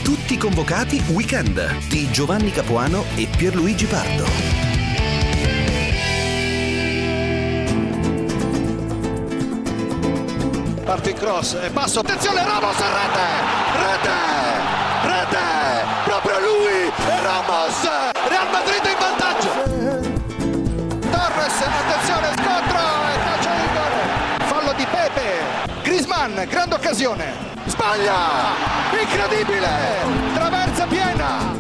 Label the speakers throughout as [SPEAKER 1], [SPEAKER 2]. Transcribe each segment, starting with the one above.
[SPEAKER 1] Tutti convocati weekend di Giovanni Capuano e Pierluigi Pardo.
[SPEAKER 2] Parte in cross e passo, attenzione Ramos a rete, proprio lui e Ramos, Real Madrid in vantaggio. Torres, attenzione, scontro e calcio di rigore, fallo di Pepe. Griezmann, grande occasione, sbaglia, incredibile, traversa piena.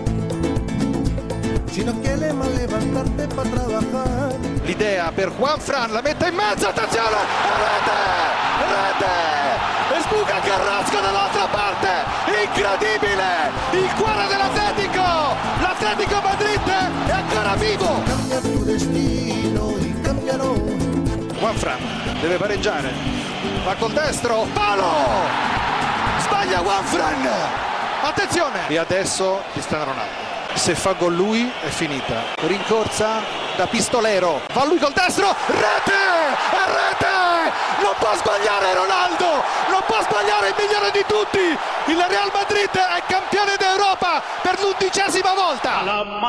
[SPEAKER 2] L'idea per Juanfran, la mette in mezzo, attenzione, rete, e sbuca Carrasco dall'altra parte, incredibile, il cuore dell'Atletico, l'Atletico Madrid è ancora vivo. Juanfran deve pareggiare, va col destro, palo, sbaglia Juanfran, attenzione, e adesso Cristiano Ronaldo. Se fa gol lui è finita, rincorsa da pistolero, va lui col destro, rete, non può sbagliare Ronaldo, non può sbagliare il migliore di tutti, il Real Madrid è campione d'Europa per l'11ª volta.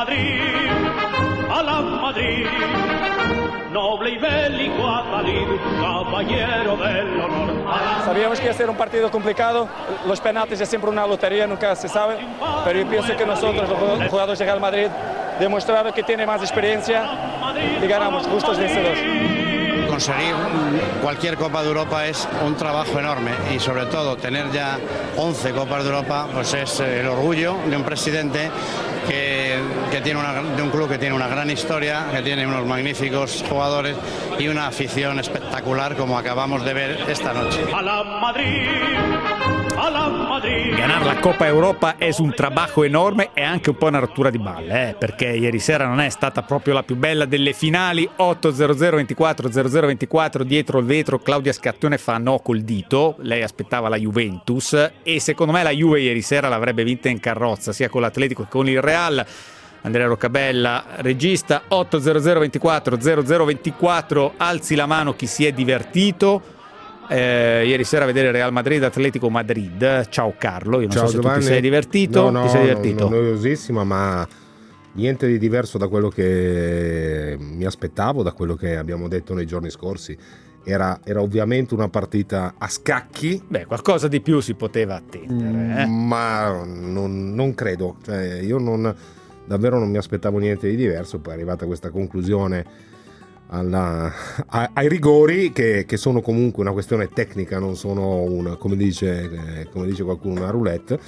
[SPEAKER 3] Alla Madrid, noble y bélico Atalid, caballero del honor.
[SPEAKER 4] Sabíamos que iba a ser un partido complicado, los penaltis es siempre una lotería, nunca se sabe, pero yo pienso que nosotros, los jugadores de Real Madrid, demostraron que tiene más experiencia y ganamos justos vencedores.
[SPEAKER 5] Conseguir cualquier Copa de Europa es un trabajo enorme y sobre todo tener ya 11 Copas de Europa pues es el orgullo de un presidente que tiene de un club que tiene una gran historia, que tiene unos magníficos jugadores y una afición espectacular como acabamos de ver esta noche.
[SPEAKER 6] Ganar la Coppa Europa è un trabajo enorme e anche un po' una rottura di balle, perché ieri sera non è stata proprio la più bella delle finali. 8-0-0-24, dietro il vetro Claudia Scattone fa no col dito, lei aspettava la Juventus e secondo me la Juve ieri sera l'avrebbe vinta in carrozza sia con l'Atletico che con il Real. Andrea Roccabella, regista. 8-0-0-24, alzi la mano chi si è divertito. Ieri sera a vedere Real Madrid Atletico Madrid. Ciao Carlo, io non so se
[SPEAKER 7] Giovanni.
[SPEAKER 6] Tu ti sei divertito.
[SPEAKER 7] No,
[SPEAKER 6] ti sei divertito?
[SPEAKER 7] No, noiosissima, ma niente di diverso da quello che mi aspettavo, da quello che abbiamo detto nei giorni scorsi. Era ovviamente una partita a scacchi.
[SPEAKER 6] Beh, qualcosa di più si poteva attendere,
[SPEAKER 7] ma non credo. Cioè, io davvero non mi aspettavo niente di diverso. Poi è arrivata questa conclusione ai rigori che sono comunque una questione tecnica, non sono come dice qualcuno, una roulette,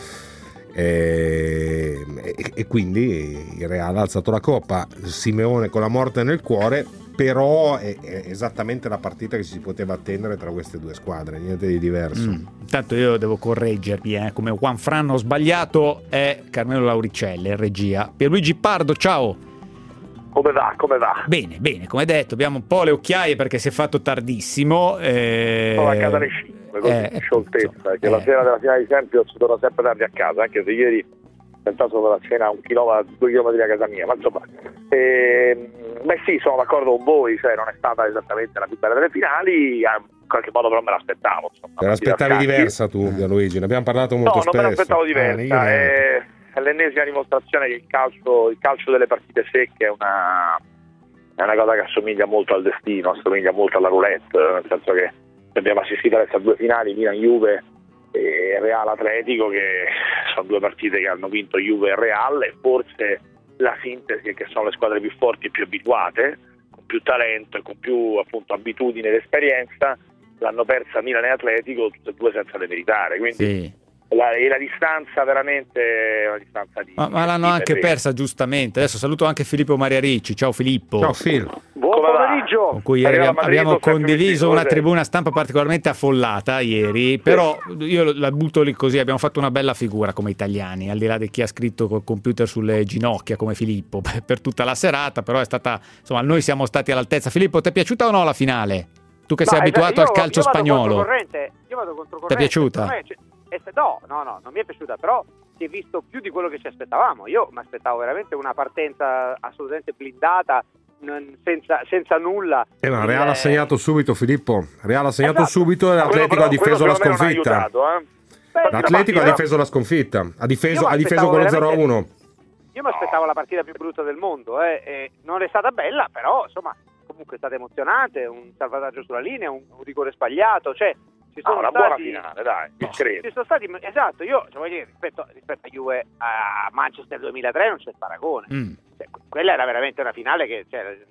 [SPEAKER 7] e quindi il Real ha alzato la coppa, Simeone con la morte nel cuore, però è esattamente la partita che si poteva attendere tra queste due squadre, niente di diverso.
[SPEAKER 6] Intanto io devo correggervi, come Juanfran ho sbagliato, è Carmelo Lauricelli, regia. Pierluigi Pardo, ciao.
[SPEAKER 8] Come va?
[SPEAKER 6] Bene, come detto, abbiamo un po' le occhiaie perché si è fatto tardissimo.
[SPEAKER 8] Sono a casa dei 5, così, scioltezza, che la sera della finale di Champions torno sempre tardi a casa, anche se ieri ho tentato per la cena a 2 chilometri da casa mia, ma insomma, sì, sono d'accordo con voi, cioè non è stata esattamente la più bella delle finali, in qualche modo però me l'aspettavo.
[SPEAKER 7] Te l'aspettavi diversa tu, Luigi? Ne abbiamo parlato molto spesso.
[SPEAKER 8] No, non me l'aspettavo diversa, è l'ennesima dimostrazione che il calcio delle partite secche è una cosa che assomiglia molto al destino, assomiglia molto alla roulette, nel senso che abbiamo assistito adesso a 2 finali, Milan-Juve e Real-Atletico, che sono 2 partite che hanno vinto Juve e Real, e forse la sintesi è che sono le squadre più forti e più abituate, con più talento e con più appunto abitudine ed esperienza, l'hanno persa Milan e Atletico tutte e 2 senza demeritare, quindi
[SPEAKER 6] sì.
[SPEAKER 8] La distanza veramente è una distanza di...
[SPEAKER 6] Ma l'hanno anche persa giustamente. Adesso saluto anche Filippo Maria Ricci. Ciao Filippo.
[SPEAKER 7] Ciao Phil.
[SPEAKER 8] Buon pomeriggio.
[SPEAKER 6] Con cui abbiamo condiviso una tribuna stampa particolarmente affollata ieri, però io la butto lì così, abbiamo fatto una bella figura come italiani, al di là di chi ha scritto col computer sulle ginocchia come Filippo per tutta la serata, però è stata, insomma, noi siamo stati all'altezza. Filippo, ti è piaciuta o no la finale? Tu che sei abituato al calcio spagnolo.
[SPEAKER 9] Io vado controcorrente.
[SPEAKER 6] Ti è piaciuta?
[SPEAKER 9] No, non mi è piaciuta, però si è visto più di quello che ci aspettavamo. Io mi aspettavo veramente una partenza assolutamente blindata, senza nulla.
[SPEAKER 7] Ma Real ha segnato subito, Filippo. Real ha segnato subito e l'Atletico ha difeso la sconfitta. L'Atletico ha difeso la sconfitta, ha difeso quello 0-1.
[SPEAKER 9] Io mi aspettavo la partita più brutta del mondo, e non è stata bella, però insomma comunque è stata emozionante, un salvataggio sulla linea, un rigore sbagliato, cioè ci sono
[SPEAKER 8] una buona finale, dai,
[SPEAKER 9] ci sono stati, esatto, io cioè, voglio dire, rispetto a Juve a Manchester 2003 non c'è paragone. Cioè, quella era veramente una finale che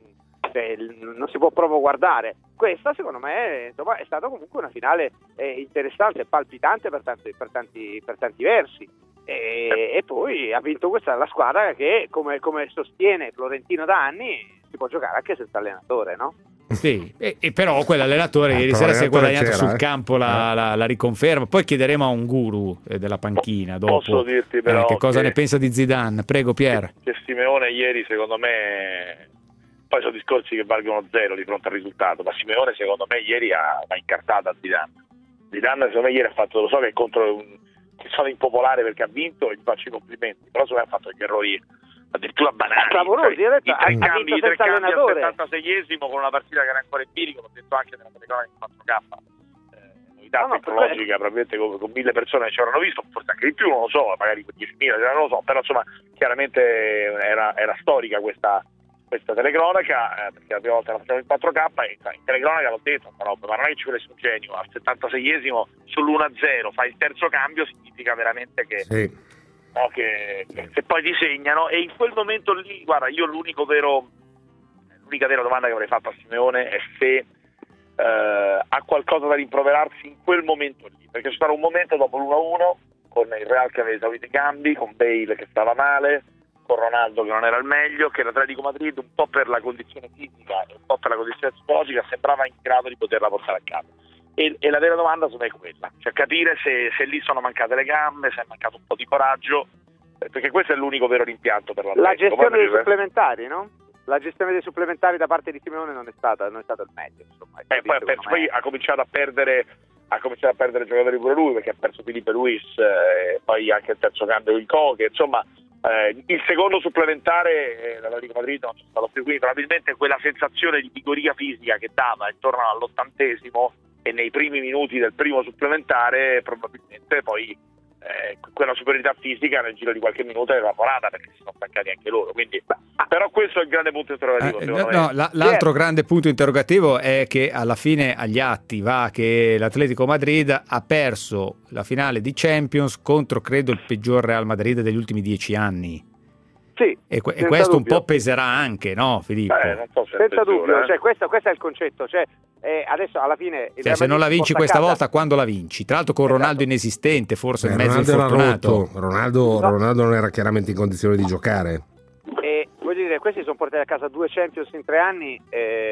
[SPEAKER 9] non si può proprio guardare. Questa secondo me insomma è stata comunque una finale interessante, palpitante per tanti versi, e poi ha vinto questa la squadra che come sostiene Florentino da anni si può giocare anche senza allenatore, no?
[SPEAKER 6] Sì, e però quell'allenatore ieri sera si è guadagnato sul campo la riconferma. Poi chiederemo a un guru della panchina dopo.
[SPEAKER 8] Posso dirti però
[SPEAKER 6] che cosa ne pensa di Zidane. Prego Pier.
[SPEAKER 8] Che Simeone ieri secondo me, poi sono discorsi che valgono zero di fronte al risultato, ma Simeone secondo me ieri ha incartato a Zidane secondo me ieri ha fatto, lo so che che sono impopolare perché ha vinto e gli faccio i complimenti, però secondo me ha fatto gli errori addirittura banali,
[SPEAKER 9] clamorosi,
[SPEAKER 8] i tre
[SPEAKER 9] vinto
[SPEAKER 8] cambi
[SPEAKER 9] senza allenatore
[SPEAKER 8] al 76esimo con una partita che era ancora empirica, l'ho detto anche nella telecronaca in 4K, novità tecnologica, probabilmente con 1000 persone che ci avranno visto, forse anche di più, non lo so, magari 10.000, non lo so, però insomma chiaramente era storica questa telecronaca, perché la prima volta la facciamo in 4K e in telecronaca l'ho detto, ma non è che ci vuole un genio, al 76esimo sull'1-0 fai il terzo cambio, significa veramente che, no, che se poi ti segnano, e in quel momento lì, guarda, io l'unica vera domanda che avrei fatto a Simeone è se ha qualcosa da rimproverarsi in quel momento lì, perché c'è stato un momento dopo l'1-1 con il Real che aveva esaurito i cambi, con Bale che stava male, con Ronaldo che non era al meglio, che l'Atletico Madrid un po' per la condizione fisica e un po' per la condizione psicologica sembrava in grado di poterla portare a casa, e la vera domanda secondo me è quella, cioè capire se lì sono mancate le gambe, se è mancato un po' di coraggio, perché questo è l'unico vero rimpianto per l'Atletico.
[SPEAKER 9] La gestione dei supplementari, no? La gestione dei supplementari da parte di Simeone non è stato il meglio, insomma.
[SPEAKER 8] Poi ha cominciato a perdere giocatori pure lui, perché ha perso Filipe Luis, poi anche il terzo cambio in Koke, insomma. Il secondo supplementare l'Atletico Madrid non c'è stato più, quindi probabilmente quella sensazione di vigoria fisica che dava intorno all'80esimo e nei primi minuti del primo supplementare, probabilmente poi quella superiorità fisica nel giro di qualche minuto è evaporata, perché si sono staccati anche loro, quindi però questo è il grande punto interrogativo.
[SPEAKER 6] L'altro grande punto interrogativo è che alla fine agli atti va che l'Atletico Madrid ha perso la finale di Champions contro credo il peggior Real Madrid degli ultimi 10 anni.
[SPEAKER 9] Sì,
[SPEAKER 6] e questo un po' peserà anche, no Filippo?
[SPEAKER 8] Non so se
[SPEAKER 9] senza dubbio, cioè, questo è il concetto, cioè adesso alla fine
[SPEAKER 6] se non la vinci questa volta, quando la vinci? Tra l'altro con Ronaldo inesistente, forse mezzo infortunato.
[SPEAKER 7] Ronaldo non era chiaramente in condizione di giocare.
[SPEAKER 9] Voglio dire, questi sono portati a casa 2 Champions in 3 anni,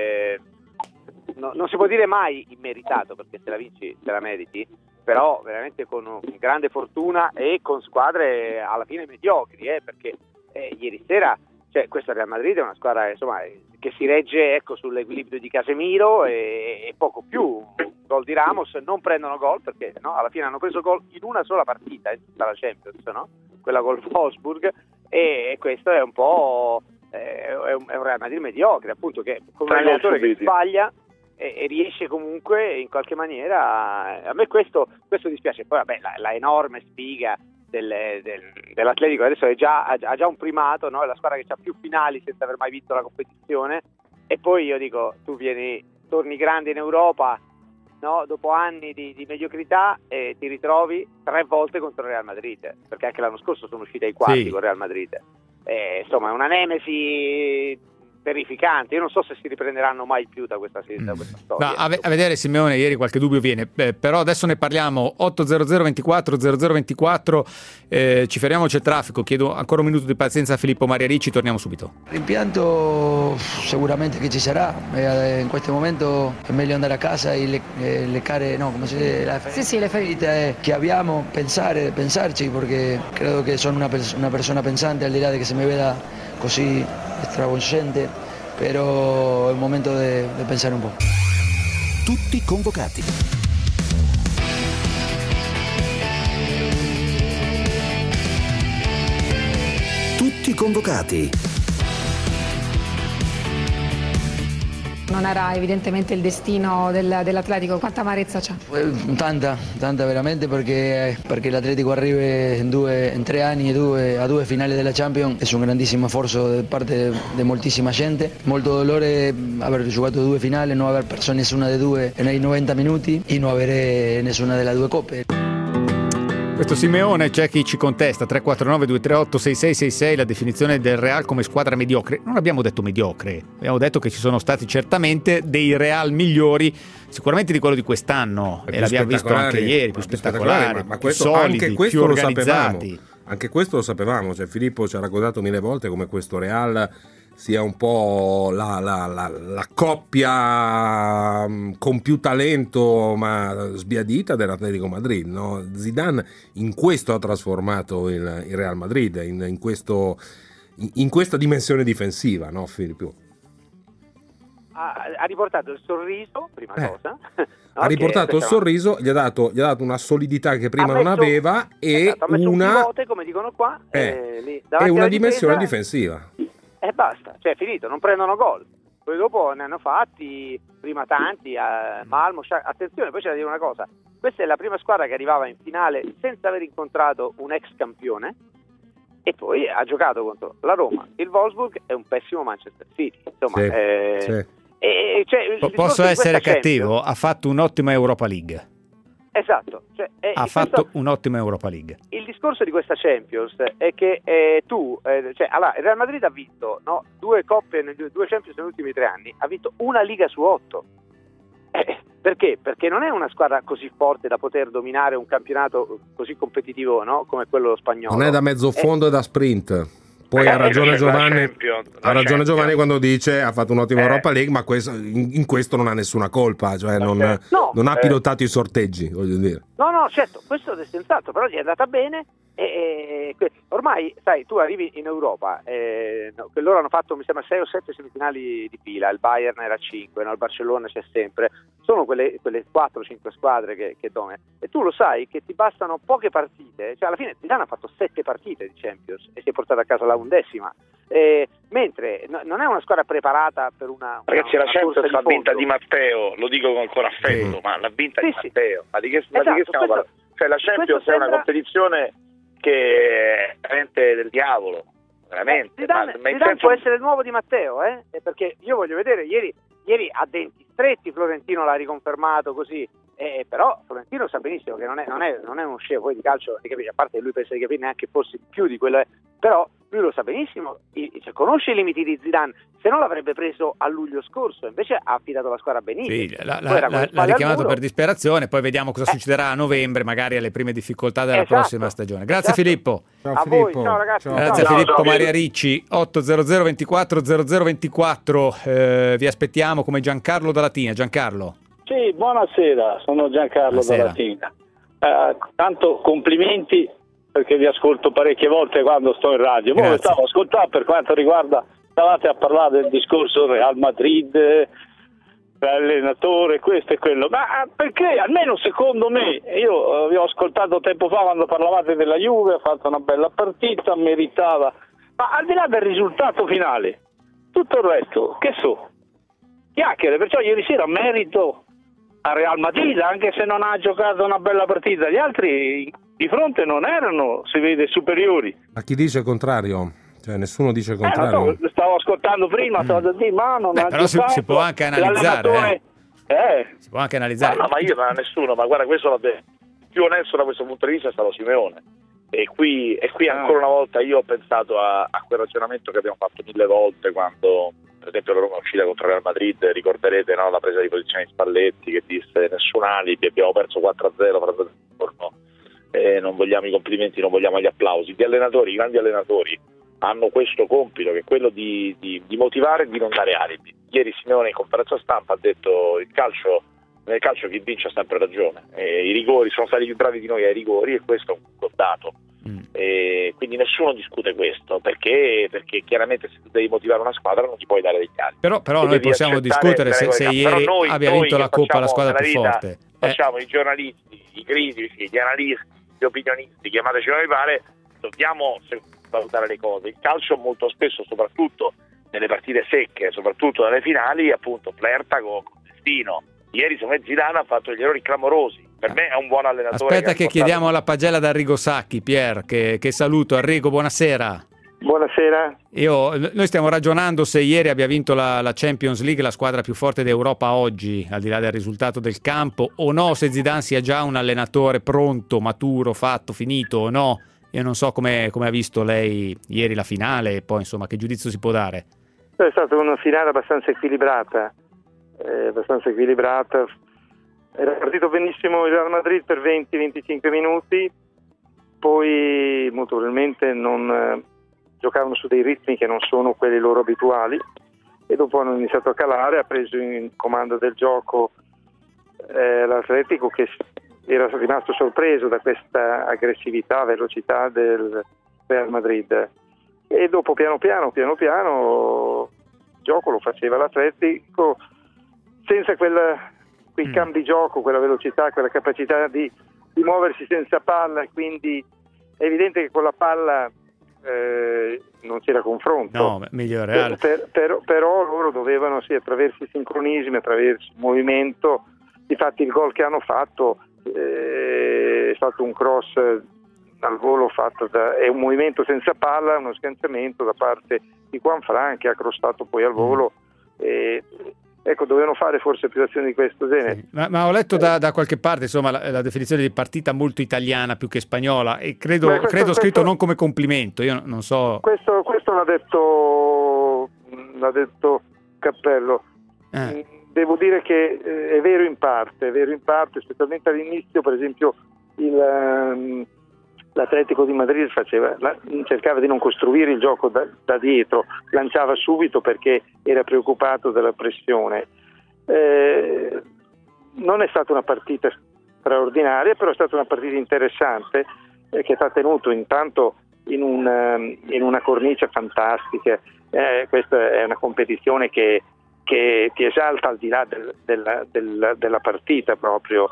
[SPEAKER 9] non si può dire mai immeritato, perché se la vinci te la meriti, però veramente con grande fortuna e con squadre alla fine mediocri, perché ieri sera, cioè, questo Real Madrid è una squadra insomma che si regge sull'equilibrio di Casemiro e poco più. Gol di Ramos, non prendono gol perché alla fine hanno preso gol in una sola partita in tutta la Champions, no? Quella col Wolfsburg, e questo è un po' è un Real Madrid mediocre, appunto, che con un allenatore che sbaglia e riesce comunque in qualche maniera. A me questo dispiace. Poi vabbè, la enorme sfiga dell'Atletico adesso ha già un primato, no? È la squadra che ha più finali senza aver mai vinto la competizione, e poi io dico, tu torni grande in Europa, no? Dopo anni di mediocrità, e ti ritrovi 3 volte contro il Real Madrid, perché anche l'anno scorso sono usciti ai quarti con il Real Madrid, insomma è una nemesi terrificante. Io non so se si riprenderanno mai più da questa storia.
[SPEAKER 6] A vedere Simeone, ieri qualche dubbio viene, però adesso ne parliamo. 800 24 0024, ci fermiamo, c'è traffico, chiedo ancora un minuto di pazienza a Filippo Maria Ricci, torniamo subito.
[SPEAKER 10] Rimpianto sicuramente che ci sarà, in questo momento è meglio andare a casa e le care, no, come si dice, le ferite che abbiamo, pensarci, perché credo che sono una persona pensante, al di là di che se mi veda così stravolgente, però è il momento di pensare un po'.
[SPEAKER 1] Tutti convocati. Tutti convocati.
[SPEAKER 11] non era evidentemente il destino dell'Atletico. Quanta amarezza c'è?
[SPEAKER 10] Tanta veramente, perché l'Atletico arriva in 3 anni a due finali della Champions è un grandissimo sforzo da parte di moltissima gente, molto dolore aver giocato 2 finali, non aver perso nessuna delle due nei 90 minuti e non avere nessuna delle 2 coppe.
[SPEAKER 6] Questo Simeone, c'è chi ci contesta, 349-238-6666, la definizione del Real come squadra mediocre. Non abbiamo detto mediocre, abbiamo detto che ci sono stati certamente dei Real migliori, sicuramente di quello di quest'anno, e l'abbiamo visto anche ieri, più spettacolari,
[SPEAKER 7] ma
[SPEAKER 6] più solidi,
[SPEAKER 7] anche questo
[SPEAKER 6] più
[SPEAKER 7] lo
[SPEAKER 6] organizzati.
[SPEAKER 7] sapevamo. Anche questo lo sapevamo, cioè Filippo ci ha raccontato 1000 volte come questo Real sia un po' la coppia con più talento ma sbiadita dell'Atletico Madrid, no? Zidane in questo ha trasformato il Real Madrid, in questa dimensione difensiva, no Filippo?
[SPEAKER 9] Ha riportato il sorriso, prima cosa.
[SPEAKER 7] Ha riportato il sorriso, gli ha dato una solidità che prima non aveva, e
[SPEAKER 9] ha messo
[SPEAKER 7] una
[SPEAKER 9] un pivote, come dicono qua,
[SPEAKER 7] e una dimensione difensiva.
[SPEAKER 9] E basta, cioè è finito, non prendono gol. Poi dopo ne hanno fatti, prima tanti, Malmo, attenzione, poi c'è da dire una cosa, questa è la prima squadra che arrivava in finale senza aver incontrato un ex campione, e poi ha giocato contro la Roma, il Wolfsburg e un pessimo Manchester City, insomma.
[SPEAKER 6] Posso essere cattivo? Ha fatto un'ottima Europa League.
[SPEAKER 9] Esatto,
[SPEAKER 6] ha fatto un'ottima Europa League.
[SPEAKER 9] Il discorso di questa Champions è che allora, il Real Madrid ha vinto 2 coppe, 2 Champions negli ultimi 3 anni, ha vinto una Liga su 8. Perché? Perché non è una squadra così forte da poter dominare un campionato così competitivo, no? Come quello spagnolo.
[SPEAKER 7] Non è da mezzo fondo e da sprint. Poi ha ragione Giovanni quando dice ha fatto un'ottima Europa League, ma in questo non ha nessuna colpa, cioè non ha pilotato i sorteggi, voglio dire.
[SPEAKER 9] No, certo, questo è senz'altro, però gli è andata bene e ormai, sai, tu arrivi in Europa, loro hanno fatto mi sembra 6 o 7 semifinali di fila, il Bayern era 5, il Barcellona c'è sempre, sono quelle 4-5 squadre che dominano, e tu lo sai che ti bastano poche partite, cioè alla fine Zidane ha fatto 7 partite di Champions e si è portato a casa la 11ª, mentre non è una squadra preparata per una
[SPEAKER 8] ragazzi, la Champions l'ha vinta Di
[SPEAKER 9] Matteo,
[SPEAKER 8] lo dico con affetto, ma l'ha vinta Di Matteo, ma di che stiamo parlando? Cioè la Champions è una competizione che è veramente del diavolo, veramente.
[SPEAKER 9] Zidane può essere il nuovo Di Matteo, perché io voglio vedere, ieri a denti stretti Florentino l'ha riconfermato così, però Florentino sa benissimo che non è uno scemo poi di calcio, a parte che lui pensa di capire neanche forse più di quello, però lui lo sa benissimo, conosce i limiti di Zidane, se no l'avrebbe preso a luglio scorso, invece ha affidato la squadra benissimo.
[SPEAKER 6] Sì, l'ha richiamato per disperazione, poi vediamo cosa succederà a novembre, magari alle prime difficoltà della prossima stagione. Grazie Filippo.
[SPEAKER 7] Ciao Filippo.
[SPEAKER 9] Voi, ciao ragazzi.
[SPEAKER 6] Grazie a Filippo Maria Ricci. 800 24 0024, vi aspettiamo come Giancarlo da Latina. Giancarlo.
[SPEAKER 12] Sì, buonasera, sono Giancarlo da Latina. Tanto complimenti, perché vi ascolto parecchie volte quando sto in radio. Poi stavo ascoltando per quanto riguarda, stavate a parlare del discorso Real Madrid, allenatore, questo e quello, ma perché almeno secondo me, io vi ho ascoltato tempo fa quando parlavate della Juve, ha fatto una bella partita, meritava, ma al di là del risultato finale, tutto il resto, che so, chiacchiere, perciò ieri sera merito a Real Madrid, anche se non ha giocato una bella partita, gli altri di fronte non erano, si vede, superiori.
[SPEAKER 7] Ma chi dice il contrario? Cioè nessuno dice il contrario.
[SPEAKER 12] Stavo ascoltando prima, stavo a dire, ma non ha
[SPEAKER 6] però
[SPEAKER 12] giocato,
[SPEAKER 6] si può anche analizzare. Si può anche analizzare.
[SPEAKER 8] No, ma io non ho nessuno, ma guarda, questo più onesto da questo punto di vista è stato Simeone. E qui ancora una volta io ho pensato a quel ragionamento che abbiamo fatto 1000 volte quando, per esempio, la Roma è uscita contro Real Madrid, ricorderete, no, la presa di posizione di Spalletti che disse nessun alibi, abbiamo perso 4-0 per giorno, non vogliamo i complimenti, non vogliamo gli applausi. Gli allenatori, i grandi allenatori hanno questo compito, che è quello di motivare e di non dare alibi. Ieri Simeone in conferenza stampa ha detto nel calcio chi vince ha sempre ragione, i rigori sono stati più bravi di noi ai rigori e questo è un dato. Quindi nessuno discute questo, perché chiaramente se tu devi motivare una squadra non ti puoi dare degli alibi.
[SPEAKER 6] Però noi possiamo discutere se ieri abbia vinto la Coppa la squadra più forte.
[SPEAKER 8] Facciamo i giornalisti, i critici, gli analisti, gli opinionisti, chiamateci come vi pare, dobbiamo valutare le cose. Il calcio molto spesso, soprattutto nelle partite secche, soprattutto nelle finali, appunto flirta con destino. Ieri secondo me Zidane ha fatto degli errori clamorosi. Per me è un buon allenatore.
[SPEAKER 6] Aspetta che chiediamo la pagella ad Arrigo Sacchi, Pier, che saluto. Arrigo, buonasera.
[SPEAKER 13] Buonasera.
[SPEAKER 6] Noi stiamo ragionando se ieri abbia vinto la Champions League, la squadra più forte d'Europa oggi, al di là del risultato del campo, o no, se Zidane sia già un allenatore pronto, maturo, fatto, finito o no. Io non so come ha visto lei ieri la finale e poi insomma che giudizio si può dare.
[SPEAKER 13] È stata una finale abbastanza equilibrata. Era partito benissimo il Real Madrid per 20-25 minuti, poi molto probabilmente non giocavano su dei ritmi che non sono quelli loro abituali e dopo hanno iniziato a calare, ha preso in comando del gioco l'Atletico, che era rimasto sorpreso da questa aggressività, velocità del Real Madrid, e dopo piano piano il gioco lo faceva l'Atletico senza quei cambi gioco, quella velocità, quella capacità di muoversi senza palla, e quindi è evidente che con la palla non c'era confronto.
[SPEAKER 6] No, meglio Real.
[SPEAKER 13] Però loro dovevano attraverso i sincronismi, attraverso il movimento. Difatti il gol che hanno fatto è stato un cross al volo fatto è un movimento senza palla, uno sganciamento da parte di Juanfran che ha crossato poi al volo. Ecco, dovevano fare forse più azioni di questo genere.
[SPEAKER 6] Sì. Ma ho letto da qualche parte, insomma, la definizione di partita molto italiana più che spagnola, e credo scritto non come complimento, io non so.
[SPEAKER 13] Questo l'ha detto Cappello. Devo dire che è vero in parte, specialmente all'inizio, per esempio l'Atletico di Madrid cercava di non costruire il gioco da dietro, lanciava subito perché era preoccupato della pressione. Non è stata una partita straordinaria, però è stata una partita interessante che sta tenuto intanto in una cornice fantastica. Questa è una competizione che ti esalta al di là della partita proprio.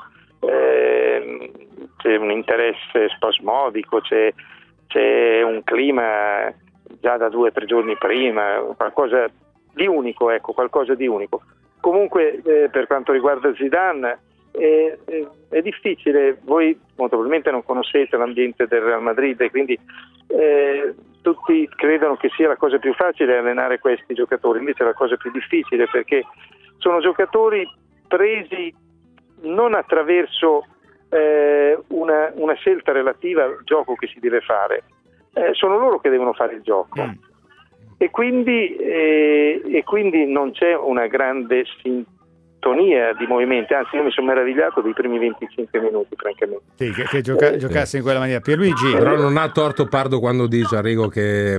[SPEAKER 13] C'è un interesse spasmodico, c'è un clima già da 2 o 3 giorni prima, qualcosa di unico. Comunque per quanto riguarda Zidane è difficile, voi molto probabilmente non conoscete l'ambiente del Real Madrid e quindi tutti credono che sia la cosa più facile allenare questi giocatori, invece è la cosa più difficile, perché sono giocatori presi non attraverso una scelta relativa al gioco che si deve fare, sono loro che devono fare il gioco e quindi non c'è una grande sintonia di movimenti, anzi io mi sono meravigliato dei primi 25 minuti francamente.
[SPEAKER 6] Sì, che giocasse in quella maniera. Pierluigi,
[SPEAKER 7] però non ha torto Pardo quando dice, Arrigo, che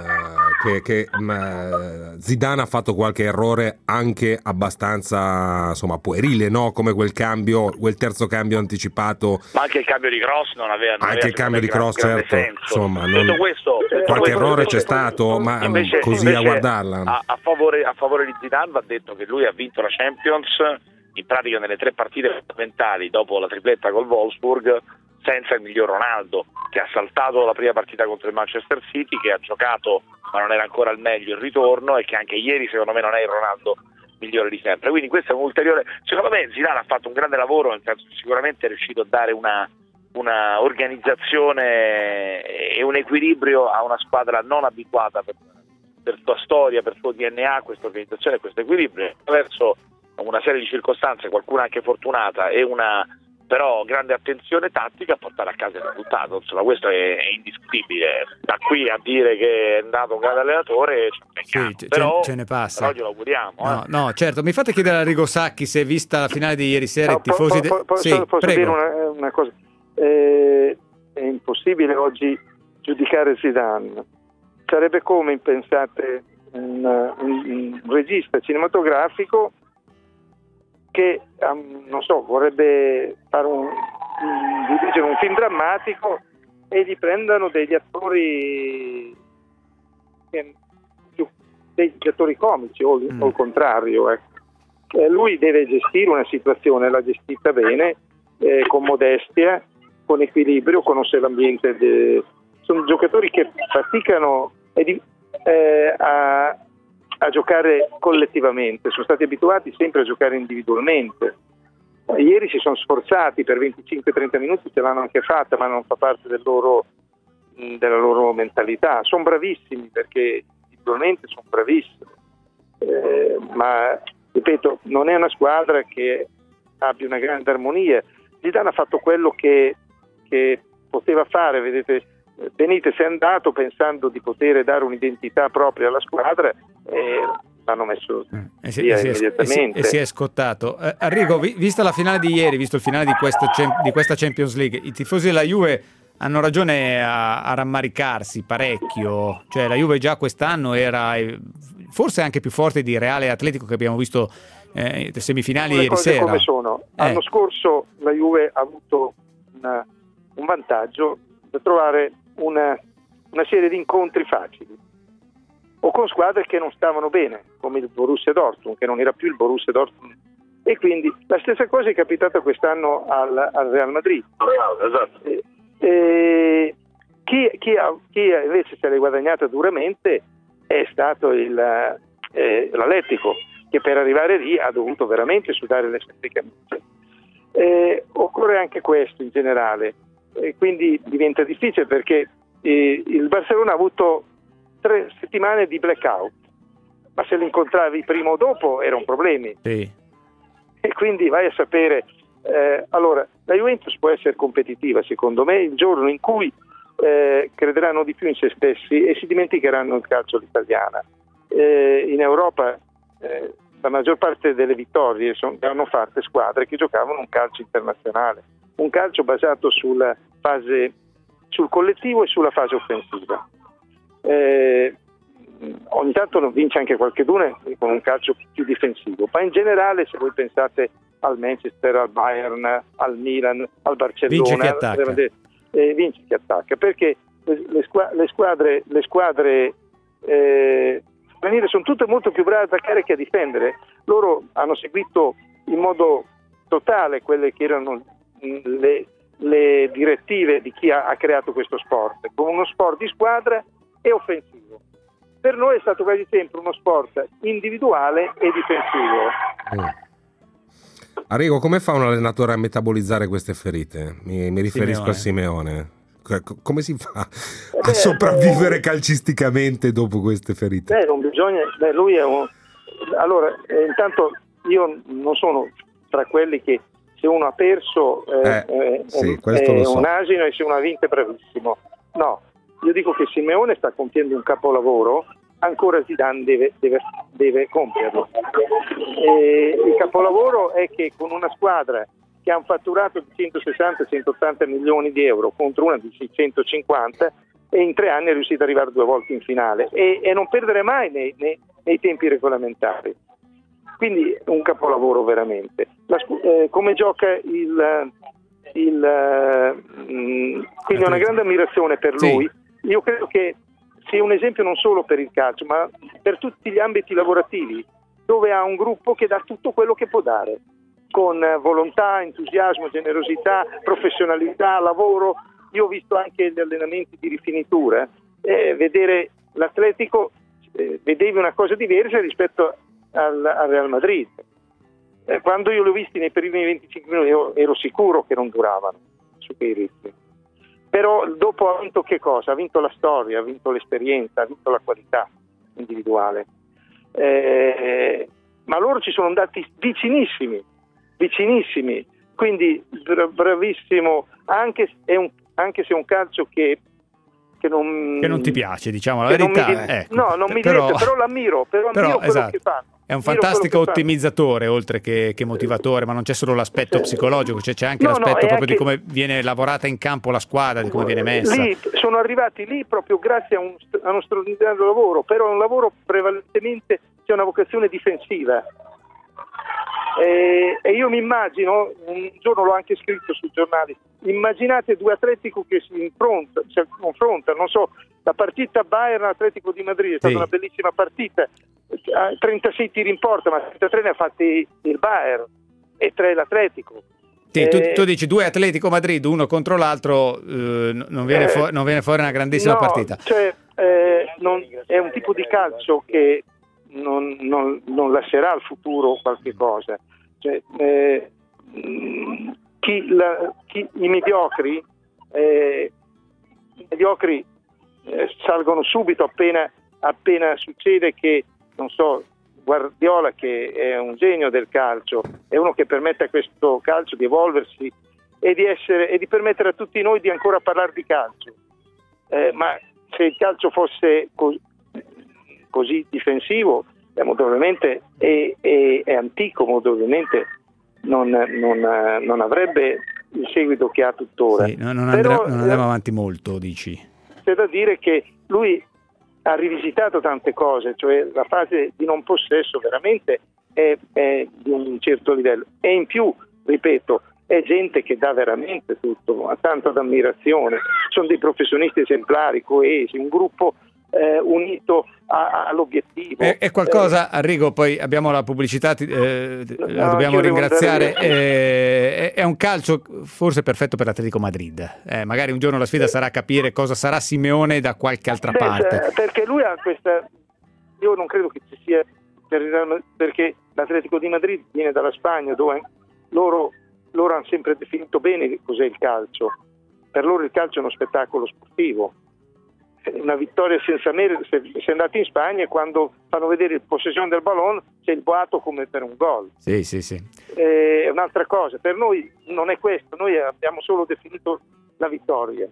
[SPEAKER 7] Zidane ha fatto qualche errore anche abbastanza puerile, no? Come quel terzo cambio anticipato,
[SPEAKER 8] ma anche il cambio di cross non aveva
[SPEAKER 7] anche il cambio di cross, certo,
[SPEAKER 8] senso. Tutto questo,
[SPEAKER 7] qualche errore c'è stato, ma invece, a guardarla
[SPEAKER 8] a favore di Zidane va detto che lui ha vinto la Champions in pratica nelle 3 partite fondamentali dopo la tripletta col Wolfsburg senza il miglior Ronaldo, che ha saltato la prima partita contro il Manchester City, che ha giocato ma non era ancora al meglio il ritorno, e che anche ieri secondo me non è il Ronaldo migliore di sempre. Quindi questo è un ulteriore, secondo me Zidane ha fatto un grande lavoro, nel senso che sicuramente è riuscito a dare una organizzazione e un equilibrio a una squadra non abituata per sua storia, per suo DNA, a questa organizzazione e questo equilibrio, attraverso una serie di circostanze, qualcuna anche fortunata, e una però grande attenzione tattica a portare a casa il risultato. Insomma, questo è indiscutibile. Da qui a dire che è andato un grande allenatore
[SPEAKER 6] ce ne passa.
[SPEAKER 8] Però glielo auguriamo.
[SPEAKER 6] No, certo. Mi fate chiedere a Arrigo Sacchi se, vista la finale di ieri sera, i tifosi
[SPEAKER 13] posso dire una cosa? È impossibile oggi giudicare Zidane. Sarebbe come, pensate, un regista cinematografico che vorrebbe fare dirigere un film drammatico e gli prendano degli attori comici o il contrario. Lui deve gestire una situazione, l'ha gestita bene, con modestia, con equilibrio, conosce l'ambiente. Sono giocatori che faticano a a giocare collettivamente, sono stati abituati sempre a giocare individualmente. Ieri si sono sforzati per 25-30 minuti, ce l'hanno anche fatta, ma non fa parte della loro mentalità. Sono bravissimi perché individualmente sono bravissimi, ma ripeto, non è una squadra che abbia una grande armonia. Zidane ha fatto quello che poteva fare, vedete, Benitez è andato pensando di poter dare un'identità propria alla squadra e l'hanno messo via immediatamente.
[SPEAKER 6] E si è scottato. Arrigo, vista la finale di ieri, visto il finale di questa Champions League, i tifosi della Juve hanno ragione a rammaricarsi parecchio, cioè la Juve già quest'anno era forse anche più forte di Reale e Atletico che abbiamo visto semifinali ieri sera.
[SPEAKER 13] Come sono? L'anno scorso la Juve ha avuto un vantaggio per trovare una serie di incontri facili o con squadre che non stavano bene, come il Borussia Dortmund, che non era più il Borussia Dortmund, e quindi la stessa cosa è capitata quest'anno al Real Madrid. Esatto. Chi invece se l'è guadagnata duramente è stato l'Atletico, che per arrivare lì ha dovuto veramente sudare le sette camicie. Occorre anche questo in generale, quindi diventa difficile perché il Barcellona ha avuto 3 settimane di blackout, ma se li incontravi prima o dopo erano problemi. Sì. E quindi vai a sapere. Allora, la Juventus può essere competitiva secondo me il giorno in cui crederanno di più in se stessi e si dimenticheranno il calcio all'italiana. In Europa la maggior parte delle vittorie hanno fatte squadre che giocavano un calcio internazionale, un calcio basato sul collettivo e sulla fase offensiva. Ogni tanto vince anche qualcheduno con un calcio più difensivo, ma in generale, se voi pensate al Manchester, al Bayern, al Milan, al Barcellona, vince chi attacca, perché le squadre straniere sono tutte molto più brave a attaccare che a difendere. Loro hanno seguito in modo totale quelle che erano le direttive di chi ha creato questo sport, come uno sport di squadra e offensivo. Per noi è stato quasi sempre uno sport individuale e difensivo.
[SPEAKER 7] Arrigo, come fa un allenatore a metabolizzare queste ferite? Mi riferisco a Simeone. Come si fa a sopravvivere calcisticamente dopo queste ferite?
[SPEAKER 13] Non bisogna. Lui è allora, intanto io non sono tra quelli che se uno ha perso è un asino e se uno ha vinto è bravissimo. No, io dico che Simeone sta compiendo un capolavoro, ancora Zidane deve compierlo. Il capolavoro è che con una squadra che ha un fatturato di 160-180 milioni di euro contro una di 650 e in 3 anni è riuscito ad arrivare 2 volte in finale e non perdere mai nei tempi regolamentari. Quindi un capolavoro veramente. Come gioca quindi ho una grande ammirazione per lui. Io credo che sia un esempio non solo per il calcio, ma per tutti gli ambiti lavorativi, dove ha un gruppo che dà tutto quello che può dare, con volontà, entusiasmo, generosità, professionalità, lavoro. Io ho visto anche gli allenamenti di rifinitura, vedere l'Atletico, vedevi una cosa diversa rispetto al Real Madrid. Quando io l'ho visti nei primi 25 minuti io ero sicuro che non duravano su quei ritmi. Però dopo ha vinto che cosa? Ha vinto la storia, ha vinto l'esperienza, ha vinto la qualità individuale. Ma loro ci sono andati vicinissimi, quindi bravissimo, anche se è un calcio che non
[SPEAKER 6] ti piace, diciamo la verità.
[SPEAKER 13] Non mi diverte, però l'ammiro, quello
[SPEAKER 6] esatto.
[SPEAKER 13] che fanno.
[SPEAKER 6] È un fantastico ottimizzatore oltre che motivatore, ma non c'è solo l'aspetto psicologico, c'è anche l'aspetto proprio di come viene lavorata in campo la squadra, di come viene messa.
[SPEAKER 13] Lì sono arrivati lì proprio grazie a uno straordinario lavoro, però è un lavoro prevalentemente, c'è una vocazione difensiva. E io mi immagino, un giorno l'ho anche scritto sui giornali, immaginate 2 Atletico che si confrontano, non so, la partita Bayern-Atletico di Madrid è stata una bellissima partita, 36 tiri in porta, ma 33 ne ha fatti il Bayern e 3 l'Atletico.
[SPEAKER 6] Sì, tu dici 2 Atletico Madrid, uno contro l'altro, non viene fuori una grandissima partita.
[SPEAKER 13] Cioè, è un tipo di calcio che non lascerà al futuro qualche cosa. Cioè, i mediocri salgono subito appena succede che, non so, Guardiola, che è un genio del calcio, è uno che permette a questo calcio di evolversi e di permettere a tutti noi di ancora parlare di calcio. Ma se il calcio fosse così difensivo, molto probabilmente è antico, molto probabilmente non avrebbe il seguito che ha tuttora.
[SPEAKER 6] Sì, non andiamo avanti molto, dici.
[SPEAKER 13] C'è da dire che lui ha rivisitato tante cose, cioè la fase di non possesso veramente è di un certo livello, e in più, ripeto, è gente che dà veramente tutto, ha tanta ammirazione, sono dei professionisti esemplari, coesi, un gruppo unito all'obiettivo.
[SPEAKER 6] È qualcosa, Arrigo, poi abbiamo la pubblicità, la dobbiamo ringraziare, è un calcio forse perfetto per l'Atletico Madrid, magari un giorno la sfida sarà capire cosa sarà Simeone da qualche altra parte,
[SPEAKER 13] perché lui ha questa, io non credo che ci sia, perché l'Atletico di Madrid viene dalla Spagna, dove loro hanno sempre definito bene cos'è il calcio. Per loro il calcio è uno spettacolo sportivo. Una vittoria senza merito. Se andate in Spagna, quando fanno vedere il possessione del pallone, c'è il boato come per un gol.
[SPEAKER 6] Sì.
[SPEAKER 13] È un'altra cosa. Per noi non è questo, noi abbiamo solo definito la vittoria.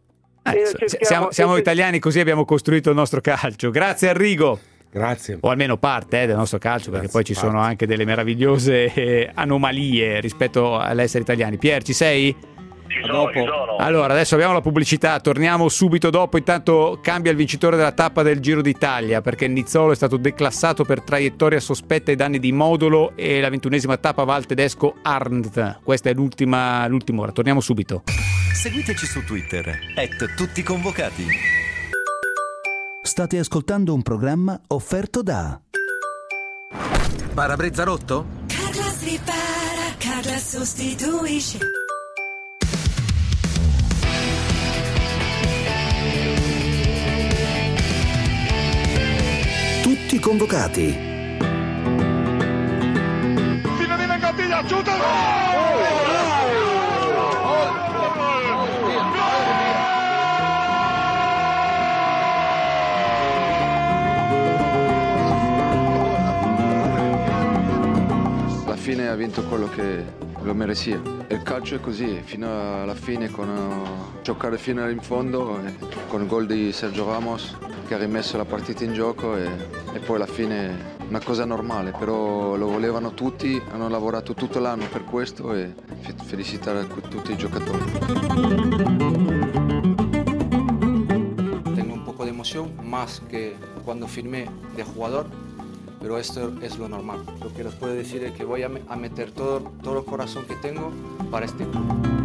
[SPEAKER 6] Siamo italiani, così abbiamo costruito il nostro calcio. Grazie Arrigo.
[SPEAKER 7] Grazie.
[SPEAKER 6] O almeno parte del nostro calcio, perché poi ci sono anche delle meravigliose anomalie rispetto all'essere italiani. Pier, ci sei?
[SPEAKER 14] Ci sono.
[SPEAKER 6] Allora, adesso abbiamo la pubblicità, torniamo subito dopo. Intanto cambia il vincitore della tappa del Giro d'Italia, perché Nizzolo è stato declassato per traiettoria sospetta ai danni di Modolo e la 21esima tappa va al tedesco Arndt. Questa è l'ultima ora, torniamo subito.
[SPEAKER 1] Seguiteci su Twitter @tutticonvocati. State ascoltando un programma offerto da Parabrezza rotto?
[SPEAKER 15] Carglass ripara, Carglass sostituisce.
[SPEAKER 1] Tutti convocati.
[SPEAKER 2] Zinedine Gattiglia,
[SPEAKER 16] Alla fine ha vinto quello che lo mereceva. Il calcio è così, fino alla fine, con giocare fino in fondo, con il gol di Sergio Ramos che ha rimesso la partita in gioco e poi alla fine una cosa normale, però lo volevano tutti, hanno lavorato tutto l'anno per questo e felicitare a tutti i giocatori. Tengo un poco de emoción, más que cuando firmé de jugador, pero esto es lo normal. Lo que les puedo decir es que voy a meter todo el corazón que tengo para este club.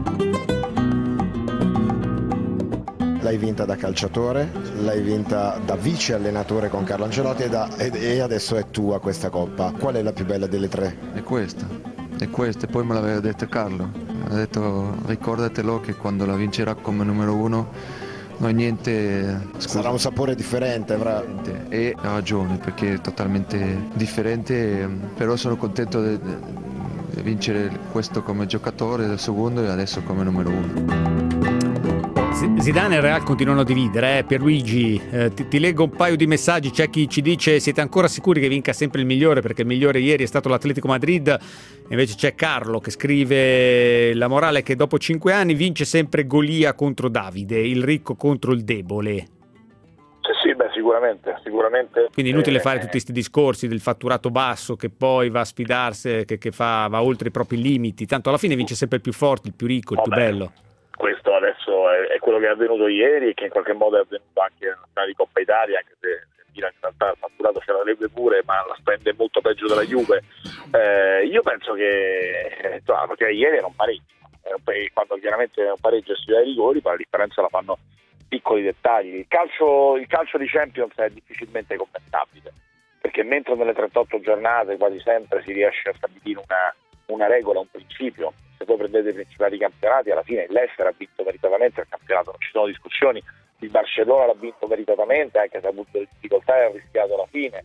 [SPEAKER 17] L'hai vinta da calciatore, l'hai vinta da vice allenatore con Carlo Ancelotti e adesso è tua questa coppa. Qual è la più bella delle tre?
[SPEAKER 16] È questa, e poi me l'aveva detto Carlo. Ha detto ricordatelo che quando la vincerà come numero uno non è niente.
[SPEAKER 17] Sarà un sapore differente, avrà.
[SPEAKER 16] E ha ragione, perché è totalmente differente, però sono contento di vincere questo come giocatore del secondo e adesso come numero uno.
[SPEAKER 6] Zidane e il Real continuano a dividere, Pierluigi, ti leggo un paio di messaggi. C'è chi ci dice: siete ancora sicuri che vinca sempre il migliore, perché il migliore ieri è stato l'Atletico Madrid? E invece c'è Carlo che scrive: la morale è che dopo 5 anni vince sempre Golia contro Davide, il ricco contro il debole.
[SPEAKER 14] Sì, sicuramente.
[SPEAKER 6] Quindi inutile fare tutti questi discorsi del fatturato basso che poi va a sfidarsi, che va oltre i propri limiti, tanto alla fine vince sempre il più forte, il più ricco, il più bello.
[SPEAKER 14] Questo adesso è quello che è avvenuto ieri e che in qualche modo è avvenuto anche nella finale di Coppa Italia, anche se Milan in realtà il fatturato ce l'avrebbe pure, ma la spende molto peggio della Juve. Io penso che perché ieri era un pareggio, quando chiaramente è un pareggio e si va ai rigori, poi la differenza la fanno piccoli dettagli. Il calcio di Champions è difficilmente commentabile, perché mentre nelle 38 giornate quasi sempre si riesce a stabilire una regola, un principio. Se voi prendete i principali campionati, alla fine l'Ester ha vinto meritatamente il campionato, non ci sono discussioni. Il Barcellona l'ha vinto meritatamente, anche se ha avuto delle difficoltà e ha rischiato alla fine.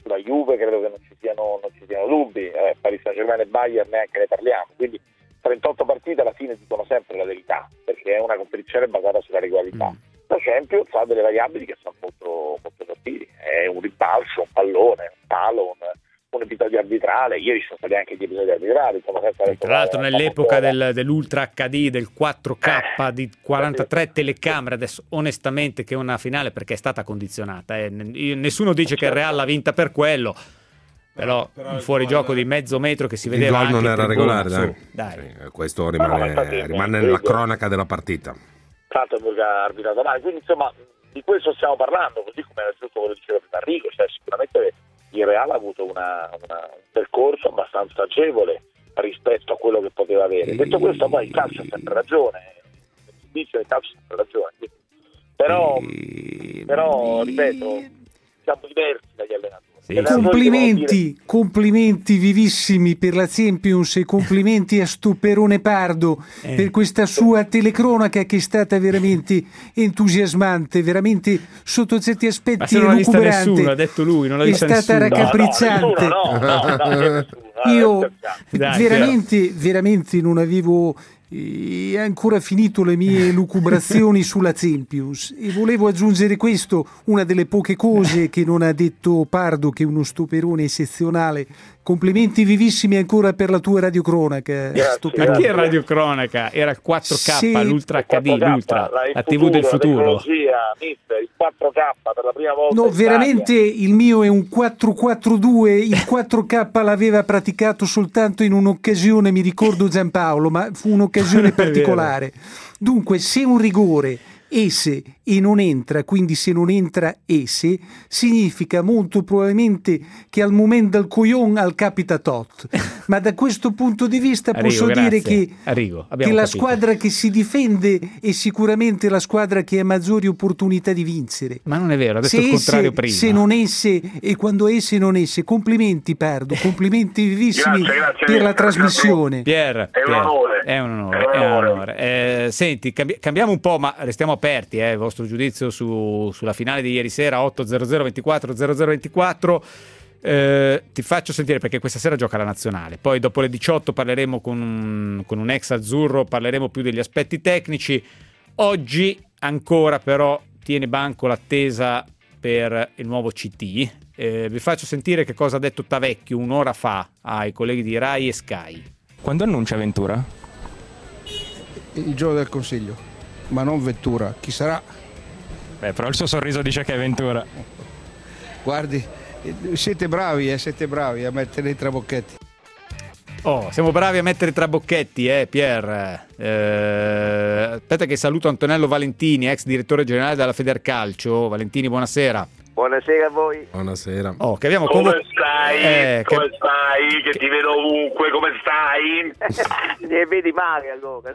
[SPEAKER 14] sulla Juve credo che non ci siano dubbi, Paris Saint-Germain e Bayern neanche ne parliamo, quindi 38 partite alla fine dicono sempre la verità, perché è una competizione basata sulla regolarità. La Champions ha delle variabili che sono molto, molto sottili, è un ribalzo, un pallone, un palo, un episodio arbitrale. Ieri ci sono stati anche gli episodi arbitrali,
[SPEAKER 6] tra l'altro nell'epoca dell'Ultra HD, del 4K, di 43 telecamere, adesso onestamente che è una finale, perché è stata condizionata, nessuno dice che il Real l'ha vinta per quello, però un fuorigioco di mezzo metro che si vedeva
[SPEAKER 7] il gol
[SPEAKER 6] anche
[SPEAKER 7] non era regolare,
[SPEAKER 6] dai.
[SPEAKER 7] Sì, questo rimane nella cronaca della partita.
[SPEAKER 14] Saltenburg ha arbitrato male, quindi insomma di questo stiamo parlando, così come era giusto quello che diceva prima Enrico, cioè sicuramente il Real ha avuto un percorso abbastanza agevole rispetto a quello che poteva avere. Detto questo, poi il calcio ha sempre ragione, il giudizio del calcio ha sempre ragione, però ripeto, siamo diversi dagli allenatori.
[SPEAKER 18] Complimenti vivissimi per la Champions e complimenti a Stuperone Pardo per questa sua telecronaca che è stata veramente entusiasmante, veramente sotto certi aspetti lucubrante.
[SPEAKER 6] Nessuno, ha detto lui, non l'ha vista
[SPEAKER 18] stata
[SPEAKER 6] nessuno.
[SPEAKER 18] Raccaprizzante. Io veramente non avevo ancora finito le mie lucubrazioni sulla Champions e volevo aggiungere questo, una delle poche cose che non ha detto Pardo, che è uno stuperone eccezionale. Complimenti vivissimi ancora per la tua radiocronaca.
[SPEAKER 6] Ma che radiocronaca? Era il 4K, l'Ultra HD, l'Ultra, la TV del futuro.
[SPEAKER 14] Il 4K per la prima volta.
[SPEAKER 18] No, veramente il mio è un 442, il 4K l'aveva praticato soltanto in un'occasione, mi ricordo Giampaolo, ma fu un'occasione particolare. Dunque, se un rigore esse e non entra, quindi se non entra esse, significa molto probabilmente che al momento del coglion al capita tot. Ma da questo punto di vista posso dire che la squadra che si difende è sicuramente la squadra che ha maggiori opportunità di vincere.
[SPEAKER 6] Ma non è vero, ha detto il contrario prima.
[SPEAKER 18] Se non esse e quando esse non esse, complimenti Pardo, complimenti vivissimi per la trasmissione.
[SPEAKER 6] Pier, è un onore. Senti, cambiamo un po', ma restiamo aperti, il vostro giudizio sulla finale di ieri sera, 8-0-0-24, 0-0-24. Ti faccio sentire, perché questa sera gioca la nazionale, poi dopo le 18 parleremo con un ex azzurro, parleremo più degli aspetti tecnici. Oggi ancora però tiene banco l'attesa per il nuovo CT. Vi faccio sentire che cosa ha detto Tavecchio un'ora fa ai colleghi di Rai e Sky.
[SPEAKER 19] Quando annuncia Ventura?
[SPEAKER 20] Il giorno del Consiglio, ma non Ventura, chi sarà?
[SPEAKER 19] Però il suo sorriso dice che è Ventura.
[SPEAKER 20] Guardi, siete bravi a mettere i trabocchetti.
[SPEAKER 6] Siamo bravi a mettere i trabocchetti, Pier. Aspetta che saluto Antonello Valentini, ex direttore generale della Federcalcio. Valentini, buonasera.
[SPEAKER 9] Buonasera a voi.
[SPEAKER 7] Buonasera.
[SPEAKER 6] Che abbiamo
[SPEAKER 14] come stai? Come stai? Che ti vedo ovunque, come stai?
[SPEAKER 9] Ne vedi male allora.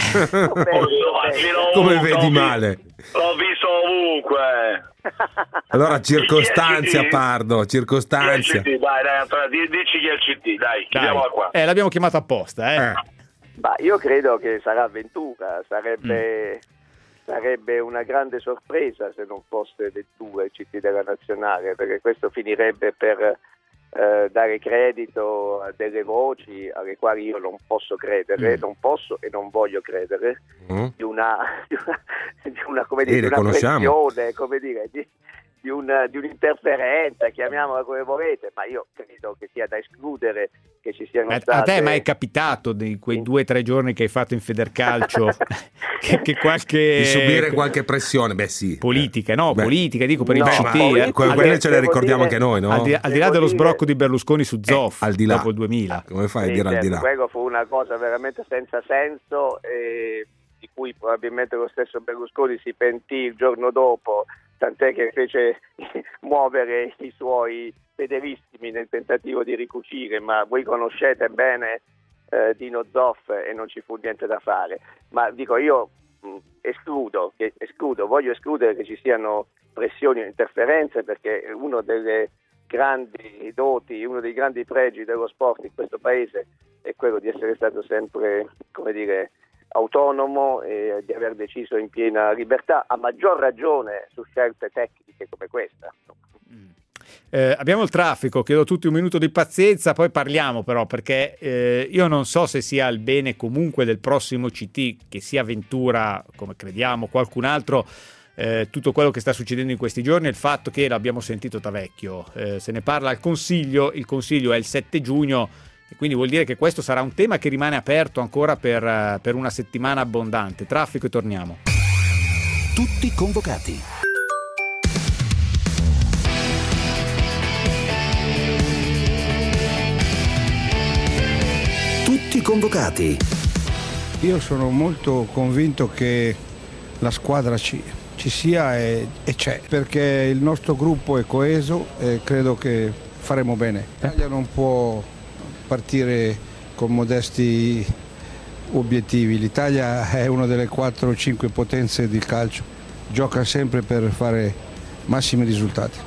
[SPEAKER 7] Come vedi male?
[SPEAKER 14] L'ho visto ovunque.
[SPEAKER 7] Allora circostanzia, Pardo, circostanzia.
[SPEAKER 14] Dai, Antonio, dici chi è il CT, dai, chiamiamola qua.
[SPEAKER 6] L'abbiamo chiamato apposta,
[SPEAKER 9] Ma io credo che sarà Ventura, sarebbe una grande sorpresa se non fosse Ventura il CT della nazionale, perché questo finirebbe per dare credito a delle voci alle quali io non posso credere, non posso e non voglio credere, di una come dire, di una pressione, come dire, di un'interferenza, chiamiamola come volete, ma io credo che sia da escludere che ci siano state...
[SPEAKER 6] A te mai è capitato di quei 2 o 3 giorni che hai fatto in Federcalcio che qualche...
[SPEAKER 7] di subire qualche pressione? Beh sì.
[SPEAKER 6] Politica, politica, dico per il CT.
[SPEAKER 7] Quelle ce le ricordiamo anche noi, no?
[SPEAKER 6] Al di là dello sbrocco di Berlusconi su Zoff,
[SPEAKER 7] al di là,
[SPEAKER 6] dopo il 2000.
[SPEAKER 7] Come fai a dire al di là?
[SPEAKER 9] Quello fu una cosa veramente senza senso, di cui probabilmente lo stesso Berlusconi si pentì il giorno dopo, tant'è che fece muovere i suoi fedelissimi nel tentativo di ricucire, ma voi conoscete bene Dino Zoff e non ci fu niente da fare. Ma dico, io voglio escludere che ci siano pressioni o interferenze, perché uno delle grandi doti, uno dei grandi pregi dello sport in questo paese è quello di essere stato sempre, come dire, autonomo e di aver deciso in piena libertà, a maggior ragione su scelte tecniche come questa.
[SPEAKER 6] Abbiamo il traffico, chiedo a tutti un minuto di pazienza, poi parliamo però, perché io non so se sia il bene comunque del prossimo CT, che sia Ventura, come crediamo, qualcun altro, tutto quello che sta succedendo in questi giorni, il fatto che l'abbiamo sentito da vecchio, se ne parla al Consiglio, il Consiglio è il 7 giugno, e quindi vuol dire che questo sarà un tema che rimane aperto ancora per una settimana abbondante. Traffico e torniamo.
[SPEAKER 1] Tutti convocati. Tutti convocati.
[SPEAKER 20] Io sono molto convinto che la squadra ci sia e c'è, perché il nostro gruppo è coeso e credo che faremo bene. L'Italia non può partire con modesti obiettivi. L'Italia è una delle 4 o 5 potenze di calcio, gioca sempre per fare massimi risultati.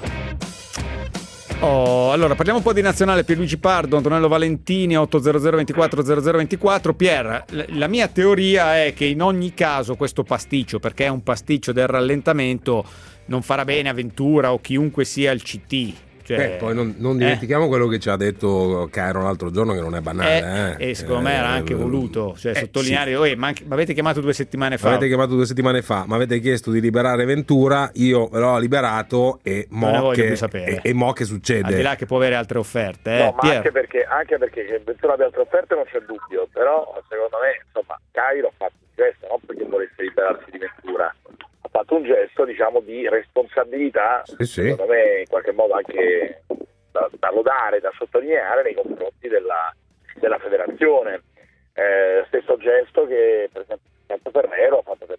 [SPEAKER 6] Allora parliamo un po' di nazionale. Pierluigi Pardo, Antonello Valentini, 800 24 0024. Pier, la mia teoria è che in ogni caso questo pasticcio, perché è un pasticcio del rallentamento, non farà bene a Ventura o chiunque sia il CT.
[SPEAKER 7] Poi non dimentichiamo quello che ci ha detto Cairo l'altro giorno, che non è banale.
[SPEAKER 6] E secondo me era anche voluto, sottolineare,
[SPEAKER 7] sì.
[SPEAKER 6] Ma avete chiamato 2 settimane fa.
[SPEAKER 7] Ma avete chiesto di liberare Ventura, io l'ho liberato e mo che succede?
[SPEAKER 6] Al di là che può avere altre offerte.
[SPEAKER 14] No, ma anche perché che Ventura abbia altre offerte non c'è dubbio, però secondo me, insomma, Cairo ha fatto un gesto, non perché volesse liberarsi di Ventura, ha fatto un gesto, diciamo, di responsabilità, secondo me in qualche modo anche da lodare, da sottolineare nei confronti della federazione. Stesso gesto che per esempio Ferrero ha fatto per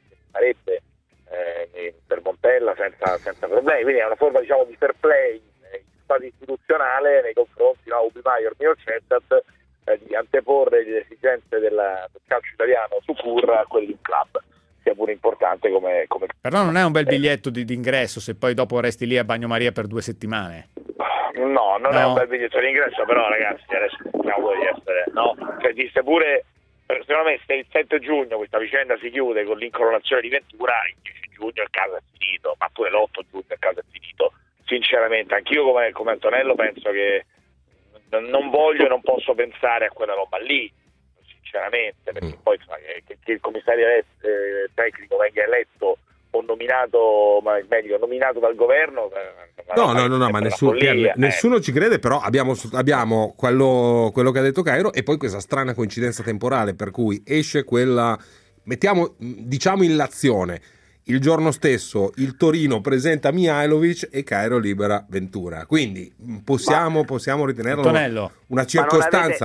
[SPEAKER 14] Montella senza problemi, quindi è una forma, diciamo, di fair play quasi istituzionale nei confronti Ubi Maior, Miocettat, di anteporre le esigenze del calcio italiano su CUR a quelli di un club, sia pure importante come...
[SPEAKER 6] Però non è un bel biglietto di ingresso se poi dopo resti lì a Bagnomaria per 2 settimane.
[SPEAKER 14] No, non è un bel biglietto di ingresso, però ragazzi, adesso diciamo di essere, no? Cioè disse pure, secondo me se il 7 giugno questa vicenda si chiude con l'incoronazione di Ventura, il 10 giugno il caso è finito, ma pure l'8 giugno il caso è finito. Sinceramente, anch'io come Antonello penso che non voglio e non posso pensare a quella roba lì, sinceramente, perché poi insomma, che il commissario tecnico venga eletto o nominato, ma meglio, nominato dal governo.
[SPEAKER 7] No, ma nessuno ci crede, però abbiamo quello che ha detto Cairo e poi questa strana coincidenza temporale per cui esce quella, diciamo in l'azione. Il giorno stesso il Torino presenta Mihajlovic e Cairo libera Ventura, quindi possiamo ritenerlo una circostanza,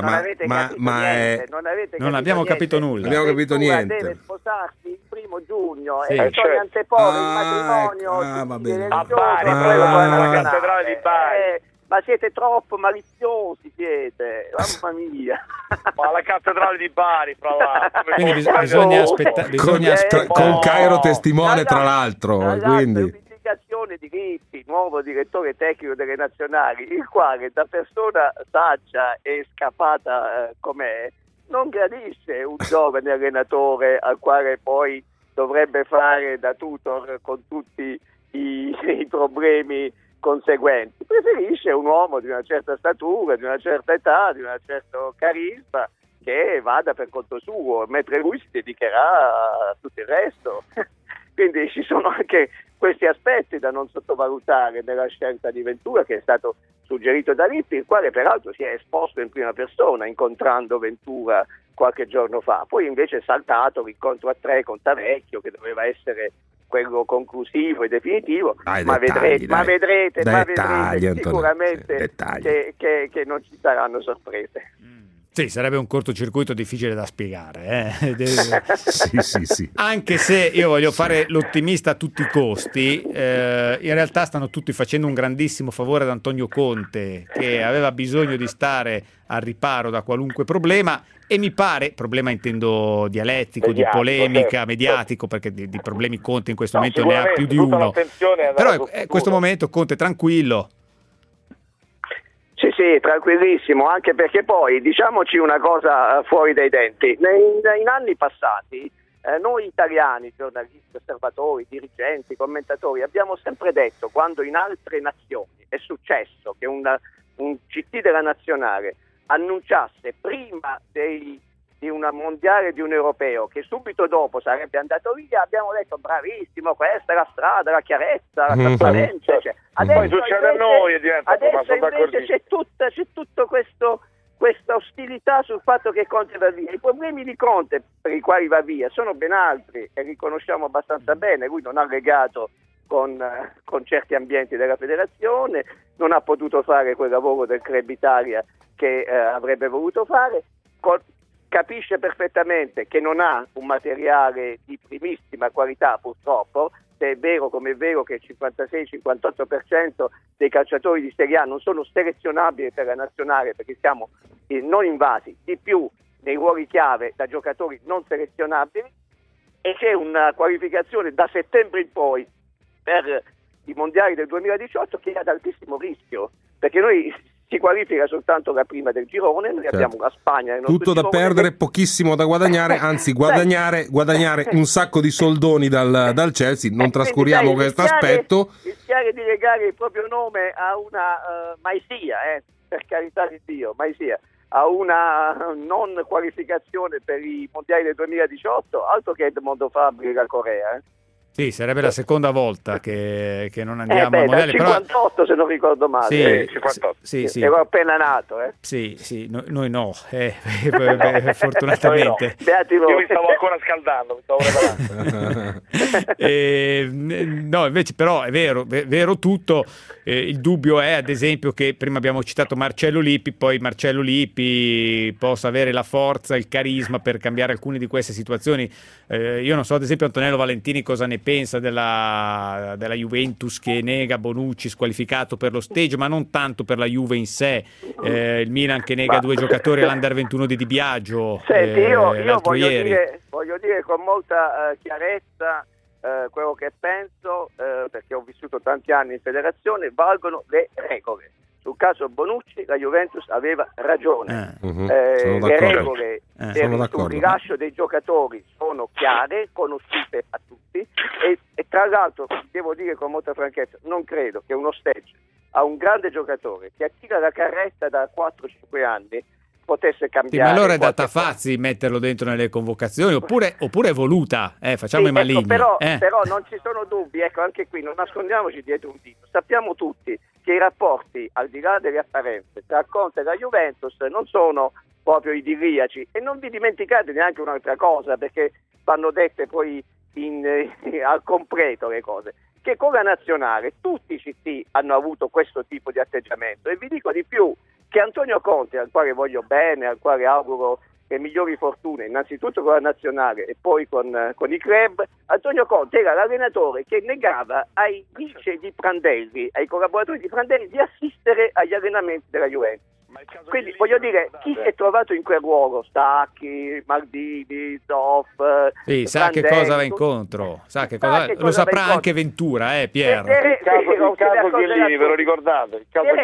[SPEAKER 6] non abbiamo capito nulla.
[SPEAKER 7] Non abbiamo capito niente.
[SPEAKER 12] Deve sposarsi il 1 giugno e poi antepone il matrimonio
[SPEAKER 14] a Bari, alla cattedrale di Bari.
[SPEAKER 12] Ma siete troppo maliziosi, siete, mamma mia.
[SPEAKER 14] Ma alla cattedrale di Bari,
[SPEAKER 6] quindi bisogna aspettare
[SPEAKER 7] con Cairo testimone, tra l'altro, quindi
[SPEAKER 12] un'indicazione di Rippi, nuovo direttore tecnico delle nazionali, il quale da persona saggia e scappata com'è non gradisce un giovane allenatore al quale poi dovrebbe fare da tutor con tutti i problemi conseguenti. Preferisce un uomo di una certa statura, di una certa età, di un certo carisma, che vada per conto suo, mentre lui si dedicherà a tutto il resto. Quindi ci sono anche questi aspetti da non sottovalutare nella scelta di Ventura, che è stato suggerito da Lippi, il quale peraltro si è esposto in prima persona incontrando Ventura qualche giorno fa. Poi invece è saltato l'incontro a 3 con Tavecchio, che doveva essere quello conclusivo e definitivo, ma vedrete sicuramente che non ci saranno sorprese.
[SPEAKER 6] Sì, sarebbe un cortocircuito difficile da spiegare.
[SPEAKER 7] Sì.
[SPEAKER 6] Anche se io voglio fare l'ottimista a tutti i costi, in realtà stanno tutti facendo un grandissimo favore ad Antonio Conte, che aveva bisogno di stare al riparo da qualunque problema, e mi pare, problema intendo dialettico, di polemica, mediatico, perché di problemi Conte in questo momento ne ha più di uno. Però in questo momento Conte tranquillo.
[SPEAKER 12] Sì, tranquillissimo, anche perché poi diciamoci una cosa fuori dai denti. In anni passati noi italiani, giornalisti, osservatori, dirigenti, commentatori, abbiamo sempre detto, quando in altre nazioni
[SPEAKER 21] è successo che un CT della nazionale annunciasse prima di una mondiale, di un europeo, che subito dopo sarebbe andato via, abbiamo detto bravissimo, questa è la strada, la chiarezza, la trasparenza. Cioè,
[SPEAKER 14] poi succede a noi e diventa
[SPEAKER 21] adesso invece c'è tutto questa ostilità sul fatto che Conte va via. I problemi di Conte per i quali va via sono ben altri e riconosciamo abbastanza bene. Lui non ha legato con certi ambienti della federazione, non ha potuto fare quel lavoro del Club Italia che avrebbe voluto fare, capisce perfettamente che non ha un materiale di primissima qualità, purtroppo, se è vero come è vero che il 56-58% dei calciatori di Serie A non sono selezionabili per la nazionale perché siamo non invasi, di più nei ruoli chiave da giocatori non selezionabili, e c'è una qualificazione da settembre in poi per i mondiali del 2018 che è ad altissimo rischio, perché noi si qualifica soltanto la prima del girone, noi abbiamo la Spagna nel nostro
[SPEAKER 7] tutto da
[SPEAKER 21] girone,
[SPEAKER 7] perdere, pochissimo da guadagnare, anzi guadagnare un sacco di soldoni dal Chelsea, non trascuriamo questo aspetto.
[SPEAKER 21] Rischiare di legare il proprio nome a una maisia, per carità di Dio, maisia, a una non qualificazione per i mondiali del 2018, altro che Edmondo Fabri della Corea.
[SPEAKER 6] Sì, sarebbe la seconda volta che non andiamo al mondiale.
[SPEAKER 21] Dal 58 però... se non ricordo male.
[SPEAKER 6] Sì,
[SPEAKER 21] 58.
[SPEAKER 6] Sì.
[SPEAKER 21] Ero appena nato.
[SPEAKER 6] Sì, noi no, fortunatamente.
[SPEAKER 14] Io mi stavo ancora scaldando, mi stavo preparando.
[SPEAKER 6] No, invece però è vero tutto. Il dubbio è, ad esempio, che prima abbiamo citato Marcello Lippi, poi Marcello Lippi possa avere la forza, il carisma per cambiare alcune di queste situazioni. Io non so, ad esempio, Antonello Valentini cosa ne pensa della Juventus che nega Bonucci squalificato per lo stage, ma non tanto per la Juve in sé, il Milan che nega 2 giocatori all'Under 21 di Di Biagio.
[SPEAKER 21] Senti, io
[SPEAKER 6] ieri.
[SPEAKER 21] voglio dire con molta chiarezza quello che penso, perché ho vissuto tanti anni in federazione, valgono le regole. Sul caso Bonucci la Juventus aveva ragione, le regole sul rilascio dei giocatori sono chiare, conosciute a tutti e tra l'altro devo dire con molta franchezza, non credo che uno stage a un grande giocatore che attira la carretta da 4-5 anni potesse cambiare.
[SPEAKER 6] Sì, ma allora è da Tafazzi metterlo dentro nelle convocazioni oppure è voluta, facciamo i maligni.
[SPEAKER 21] Però non ci sono dubbi, anche qui non nascondiamoci dietro un dito, sappiamo tutti che i rapporti, al di là delle apparenze, tra Conte e la Juventus non sono proprio idilliaci, e non vi dimenticate neanche un'altra cosa, perché vanno dette poi al completo le cose, che con la nazionale tutti i CT hanno avuto questo tipo di atteggiamento, e vi dico di più, che Antonio Conte, al quale voglio bene, al quale auguro le migliori fortune, innanzitutto con la nazionale e poi con i club, Antonio Conte era l'allenatore che negava ai vice di Prandelli, ai collaboratori di Prandelli, di assistere agli allenamenti della Juventus. Quindi voglio dire, chi si è trovato in quel ruolo, Stacchi, Maldini, Zoff,
[SPEAKER 6] sa che cosa va incontro, lo saprà anche Ventura, Pier.
[SPEAKER 14] Il caso Chiellini, ve lo ricordate?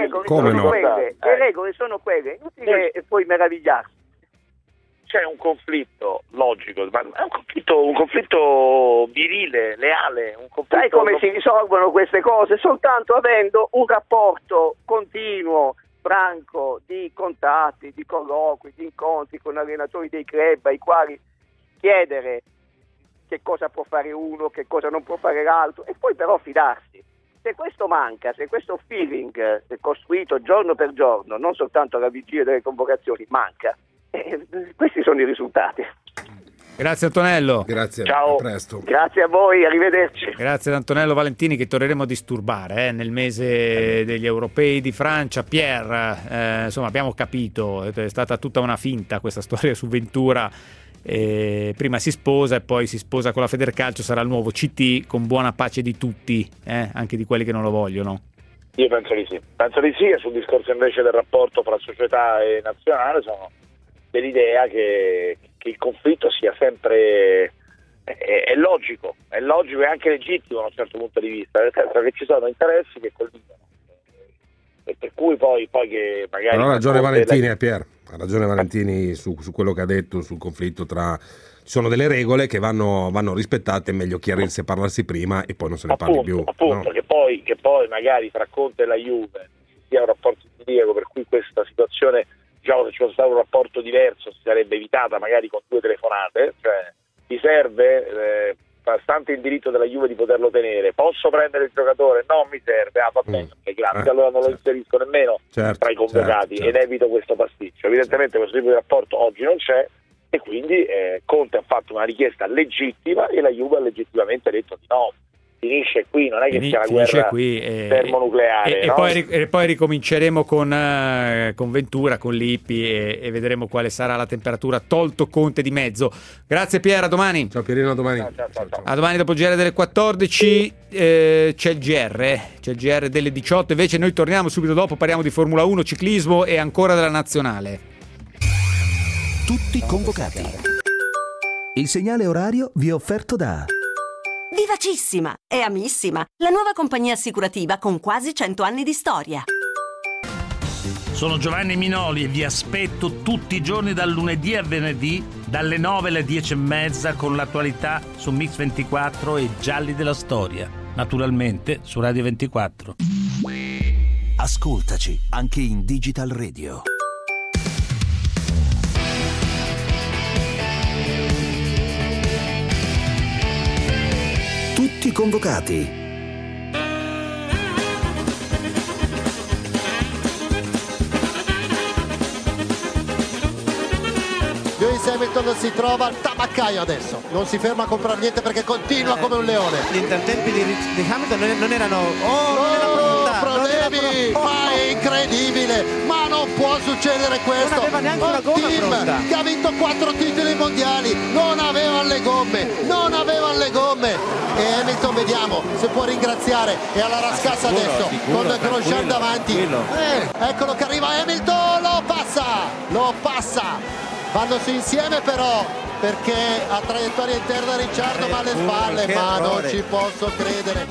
[SPEAKER 21] Le regole sono quelle, inutile poi meravigliarsi.
[SPEAKER 14] C'è un conflitto logico, ma è un conflitto virile, leale.
[SPEAKER 21] Sai come si risolvono queste cose? Soltanto avendo un rapporto continuo, franco, di contatti, di colloqui, di incontri con allenatori dei club ai quali chiedere che cosa può fare uno, che cosa non può fare l'altro, e poi però fidarsi. Se questo manca, se questo feeling costruito giorno per giorno, non soltanto alla vigilia delle convocazioni, manca, questi sono i risultati.
[SPEAKER 6] Grazie Antonello.
[SPEAKER 7] Grazie.
[SPEAKER 21] Ciao.
[SPEAKER 7] A presto.
[SPEAKER 21] Grazie a voi, arrivederci.
[SPEAKER 6] Grazie ad Antonello Valentini, che torneremo a disturbare nel mese degli europei di Francia. Pier, insomma, abbiamo capito, è stata tutta una finta questa storia su Ventura. Prima si sposa e poi si sposa con la Federcalcio, sarà il nuovo CT, con buona pace di tutti, anche di quelli che non lo vogliono.
[SPEAKER 14] Io penso di sì, e sul discorso invece del rapporto fra società e nazionale sono dell'idea che il conflitto sia sempre è logico e anche legittimo da un certo punto di vista, nel senso che ci sono interessi che collidono, e per cui poi che magari
[SPEAKER 7] ha ragione Valentini, Pier, ha ragione Valentini su quello che ha detto sul conflitto tra sono delle regole che vanno rispettate, è meglio chiarirsi e parlarsi prima e poi non se ne parli più.
[SPEAKER 14] Appunto,
[SPEAKER 7] no?
[SPEAKER 14] che poi magari tra Conte e la Juve sia un rapporto idilliaco, per cui questa situazione, diciamo, se ci fosse stato un rapporto diverso si sarebbe evitata magari con 2 telefonate, cioè ti serve, bastante il diritto della Juve di poterlo tenere, posso prendere il giocatore? No, mi serve, va bene, grazie, allora non lo inserisco nemmeno tra i convocati ed evito questo pasticcio. Evidentemente questo tipo di rapporto oggi non c'è e quindi Conte ha fatto una richiesta legittima e la Juve ha legittimamente detto di no. Finisce qui, non è che sia la guerra termonucleare.
[SPEAKER 6] E poi ricominceremo con Ventura, con Lippi e vedremo quale sarà la temperatura, tolto Conte di mezzo. Grazie Pier, a domani.
[SPEAKER 7] Ciao Pierino, a domani.
[SPEAKER 14] Ciao.
[SPEAKER 6] A domani dopo il GR delle 14, c'è il GR delle 18, invece noi torniamo subito dopo, parliamo di Formula 1, ciclismo e ancora della nazionale.
[SPEAKER 1] Tutti convocati. Il segnale orario vi è offerto da
[SPEAKER 3] Vivacissima e Amissima, la nuova compagnia assicurativa con quasi 100 anni di storia.
[SPEAKER 22] Sono Giovanni Minoli e vi aspetto tutti i giorni dal lunedì a venerdì dalle 9 alle 10:30 con l'attualità su Mix 24 e Gialli della Storia, naturalmente su Radio 24.
[SPEAKER 1] Ascoltaci anche in Digital Radio. Tutti convocati.
[SPEAKER 23] Lewis Hamilton si trova al tabaccaio adesso, non si ferma a comprare niente perché continua come un leone.
[SPEAKER 24] Gli intertempi di Hamilton non erano
[SPEAKER 23] problemi, ma è incredibile, ma non può succedere questo.
[SPEAKER 24] Non aveva neanche una gomma pronta.
[SPEAKER 23] Che ha vinto 4 titoli mondiali, non aveva le gomme e Hamilton, vediamo se può ringraziare, e alla rascassa adesso con Grosjean davanti. Eccolo che arriva Hamilton, lo passa. Vanno su insieme però, perché a traiettoria interna Ricciardo ma alle spalle, ma non ci posso credere.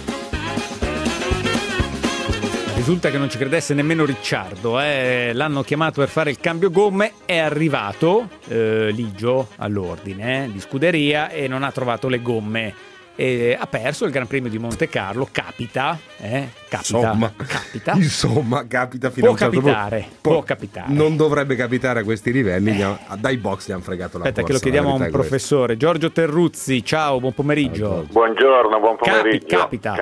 [SPEAKER 6] Risulta che non ci credesse nemmeno Ricciardo, l'hanno chiamato per fare il cambio gomme, è arrivato Ligio all'ordine di scuderia e non ha trovato le gomme. E ha perso il Gran Premio di Monte Carlo, capita
[SPEAKER 7] insomma capita fino a un certo punto.
[SPEAKER 6] Può capitare,
[SPEAKER 7] non dovrebbe capitare a questi livelli. Dai box gli hanno fregato la corsa.
[SPEAKER 6] Che lo chiediamo a un professore. Giorgio Terruzzi, ciao, buon pomeriggio.
[SPEAKER 25] Buongiorno, buon pomeriggio.
[SPEAKER 6] Capita.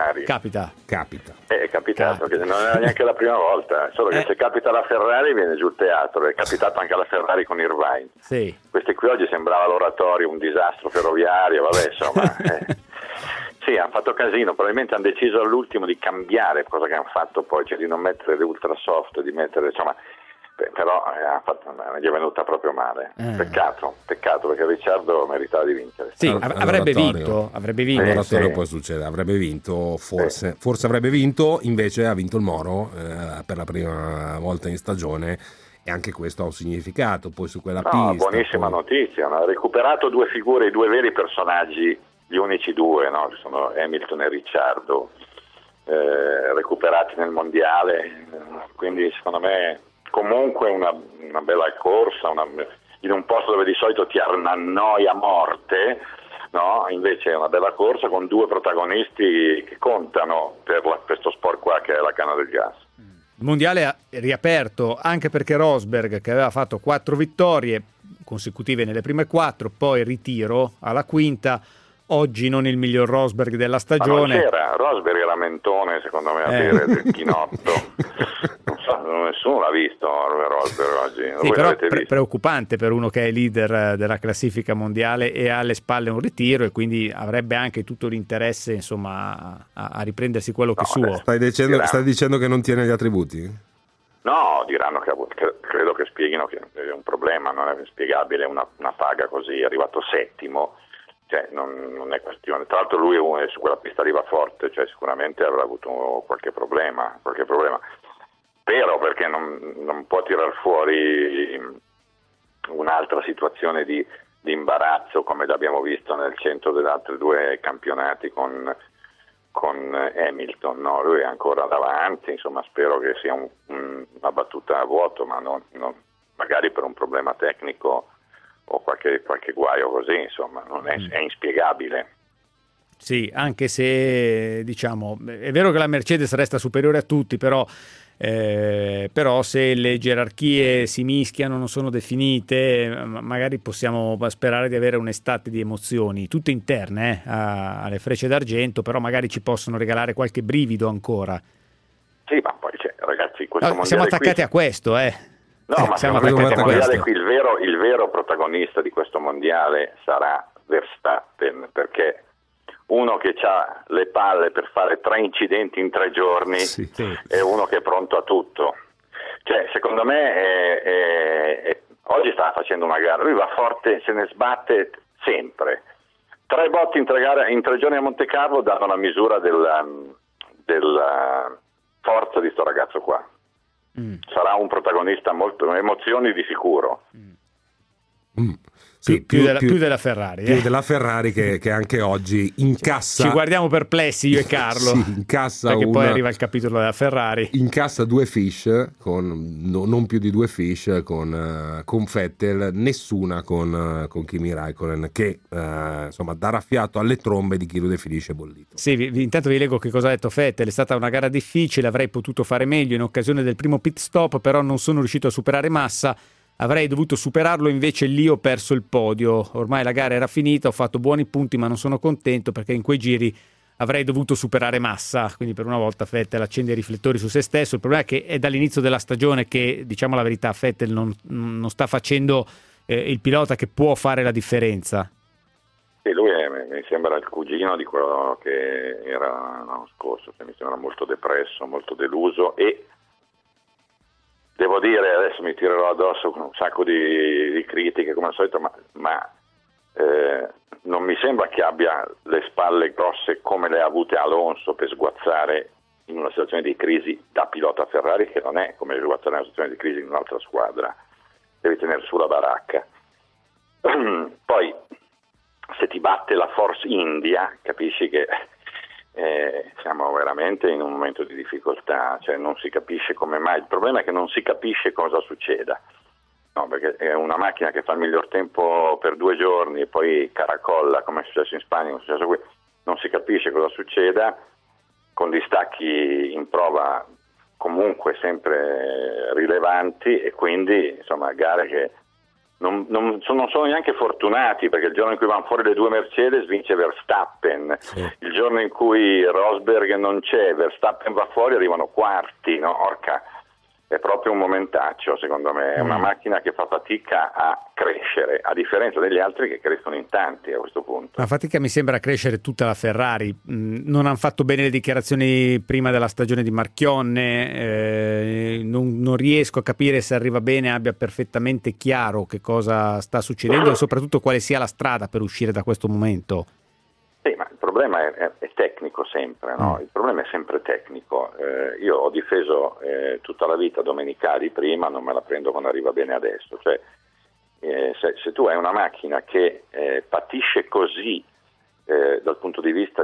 [SPEAKER 25] È capitato, che non era neanche la prima volta, solo che se capita alla Ferrari viene giù il teatro. È capitato anche alla Ferrari con Irvine.
[SPEAKER 6] Sì.
[SPEAKER 25] Questi qui oggi sembrava l'oratorio, un disastro ferroviario, vabbè, insomma. Sì, hanno fatto casino, probabilmente hanno deciso all'ultimo di cambiare, cosa che hanno fatto poi, cioè di non mettere le ultra soft, di mettere, insomma, però gli è venuta proprio male. Peccato, perché Ricciardo meritava di vincere.
[SPEAKER 6] Sì, avrebbe vinto.
[SPEAKER 7] L'oratorio poi succede, avrebbe vinto, forse avrebbe vinto, invece ha vinto il Moro per la prima volta in stagione. E anche questo ha un significato poi su quella pista.
[SPEAKER 25] Buonissima notizia, ha recuperato 2 figure, 2 veri personaggi, gli unici 2, no? Ci sono Hamilton e Ricciardo, recuperati nel mondiale, quindi secondo me comunque una bella corsa, in un posto dove di solito ti annoi a morte, no? Invece è una bella corsa con 2 protagonisti che contano per questo sport qua che è la canna del gas.
[SPEAKER 6] Il mondiale è riaperto anche perché Rosberg, che aveva fatto 4 vittorie consecutive nelle prime 4, poi ritiro alla quinta. Oggi non il miglior Rosberg della stagione.
[SPEAKER 25] Ma non c'era, Rosberg era mentone secondo me a bere del chinotto. Non so, nessuno l'ha visto Rosberg oggi.
[SPEAKER 6] Sì,
[SPEAKER 25] voi
[SPEAKER 6] però
[SPEAKER 25] visto?
[SPEAKER 6] Preoccupante per uno che è leader della classifica mondiale e ha alle spalle un ritiro e quindi avrebbe anche tutto l'interesse, insomma, a riprendersi quello che è suo.
[SPEAKER 7] Stai dicendo che non tiene gli attributi?
[SPEAKER 25] No, diranno che credo che spieghino che è un problema, non è spiegabile una paga così, è arrivato settimo. Cioè, non è questione. Tra l'altro lui su quella pista arriva forte, cioè sicuramente avrà avuto qualche problema. Però perché non può tirar fuori un'altra situazione di imbarazzo come l'abbiamo visto nel centro degli altri 2 campionati con Hamilton, no? Lui è ancora davanti, insomma spero che sia una battuta a vuoto, ma non magari per un problema tecnico o qualche guaio così, insomma, non è inspiegabile.
[SPEAKER 6] Sì, anche se diciamo è vero che la Mercedes resta superiore a tutti, però se le gerarchie si mischiano, non sono definite, magari possiamo sperare di avere un'estate di emozioni, tutte interne alle Frecce d'Argento, però magari ci possono regalare qualche brivido ancora.
[SPEAKER 25] Sì, ma poi ragazzi, questo
[SPEAKER 6] siamo attaccati a questo,
[SPEAKER 25] No, ma
[SPEAKER 6] siamo attaccati a questo.
[SPEAKER 25] Qui il vero protagonista di questo mondiale sarà Verstappen, perché uno che ha le palle per fare 3 incidenti in 3 giorni è uno che è pronto a tutto. Cioè, secondo me oggi sta facendo una gara, lui va forte, se ne sbatte sempre. 3 botti in 3 giorni a Monte Carlo danno la misura della forza di sto ragazzo qua. Sarà un protagonista, molto emozioni di sicuro.
[SPEAKER 6] Sì, più della Ferrari.
[SPEAKER 7] Più della Ferrari che anche oggi incassa.
[SPEAKER 6] Ci guardiamo perplessi io e Carlo.
[SPEAKER 7] Sì, incassa
[SPEAKER 6] perché poi arriva il capitolo della Ferrari.
[SPEAKER 7] Incassa 2 fish, non più di 2 fish con Vettel, nessuna con Kimi Räikkönen, che insomma darà fiato alle trombe di chi lo definisce bollito.
[SPEAKER 6] Sì, intanto vi leggo che cosa ha detto Vettel. È stata una gara difficile, avrei potuto fare meglio in occasione del primo pit stop, però non sono riuscito a superare Massa. Avrei dovuto superarlo, invece lì ho perso il podio. Ormai la gara era finita, ho fatto buoni punti, ma non sono contento perché in quei giri avrei dovuto superare Massa. Quindi per una volta Vettel accende i riflettori su se stesso. Il problema è che è dall'inizio della stagione che, diciamo la verità, Vettel non sta facendo il pilota che può fare la differenza.
[SPEAKER 25] Sì, lui mi sembra il cugino di quello che era l'anno scorso, cioè mi sembra molto depresso, molto deluso, e devo dire, adesso mi tirerò addosso con un sacco di critiche come al solito, ma non mi sembra che abbia le spalle grosse come le ha avute Alonso per sguazzare in una situazione di crisi da pilota Ferrari, che non è come sguazzare in una situazione di crisi in un'altra squadra, devi tenere su la baracca. Poi se ti batte la Force India capisci che siamo veramente in un momento di difficoltà, cioè non si capisce come mai. Il problema è che non si capisce cosa succeda, no, perché è una macchina che fa il miglior tempo per 2 giorni e poi caracolla, come è successo in Spagna, come è successo qui. Non si capisce cosa succeda, con distacchi in prova comunque sempre rilevanti, e quindi insomma gare che non sono neanche fortunati, perché il giorno in cui vanno fuori le 2 Mercedes vince Verstappen, il giorno in cui Rosberg non c'è, Verstappen va fuori, arrivano quarti, no? Orca, è proprio un momentaccio, secondo me. È una macchina che fa fatica a crescere, a differenza degli altri che crescono in tanti a questo punto.
[SPEAKER 6] La fatica mi sembra crescere tutta la Ferrari. Non hanno fatto bene le dichiarazioni prima della stagione di Marchionne, non riesco a capire se arriva bene, abbia perfettamente chiaro che cosa sta succedendo e soprattutto quale sia la strada per uscire da questo momento.
[SPEAKER 25] Sì, ma il problema è tecnico sempre, no? Il problema è sempre tecnico. Io ho difeso tutta la vita Domenicali prima, non me la prendo quando arriva bene adesso. Cioè, se tu hai una macchina che patisce così dal punto di vista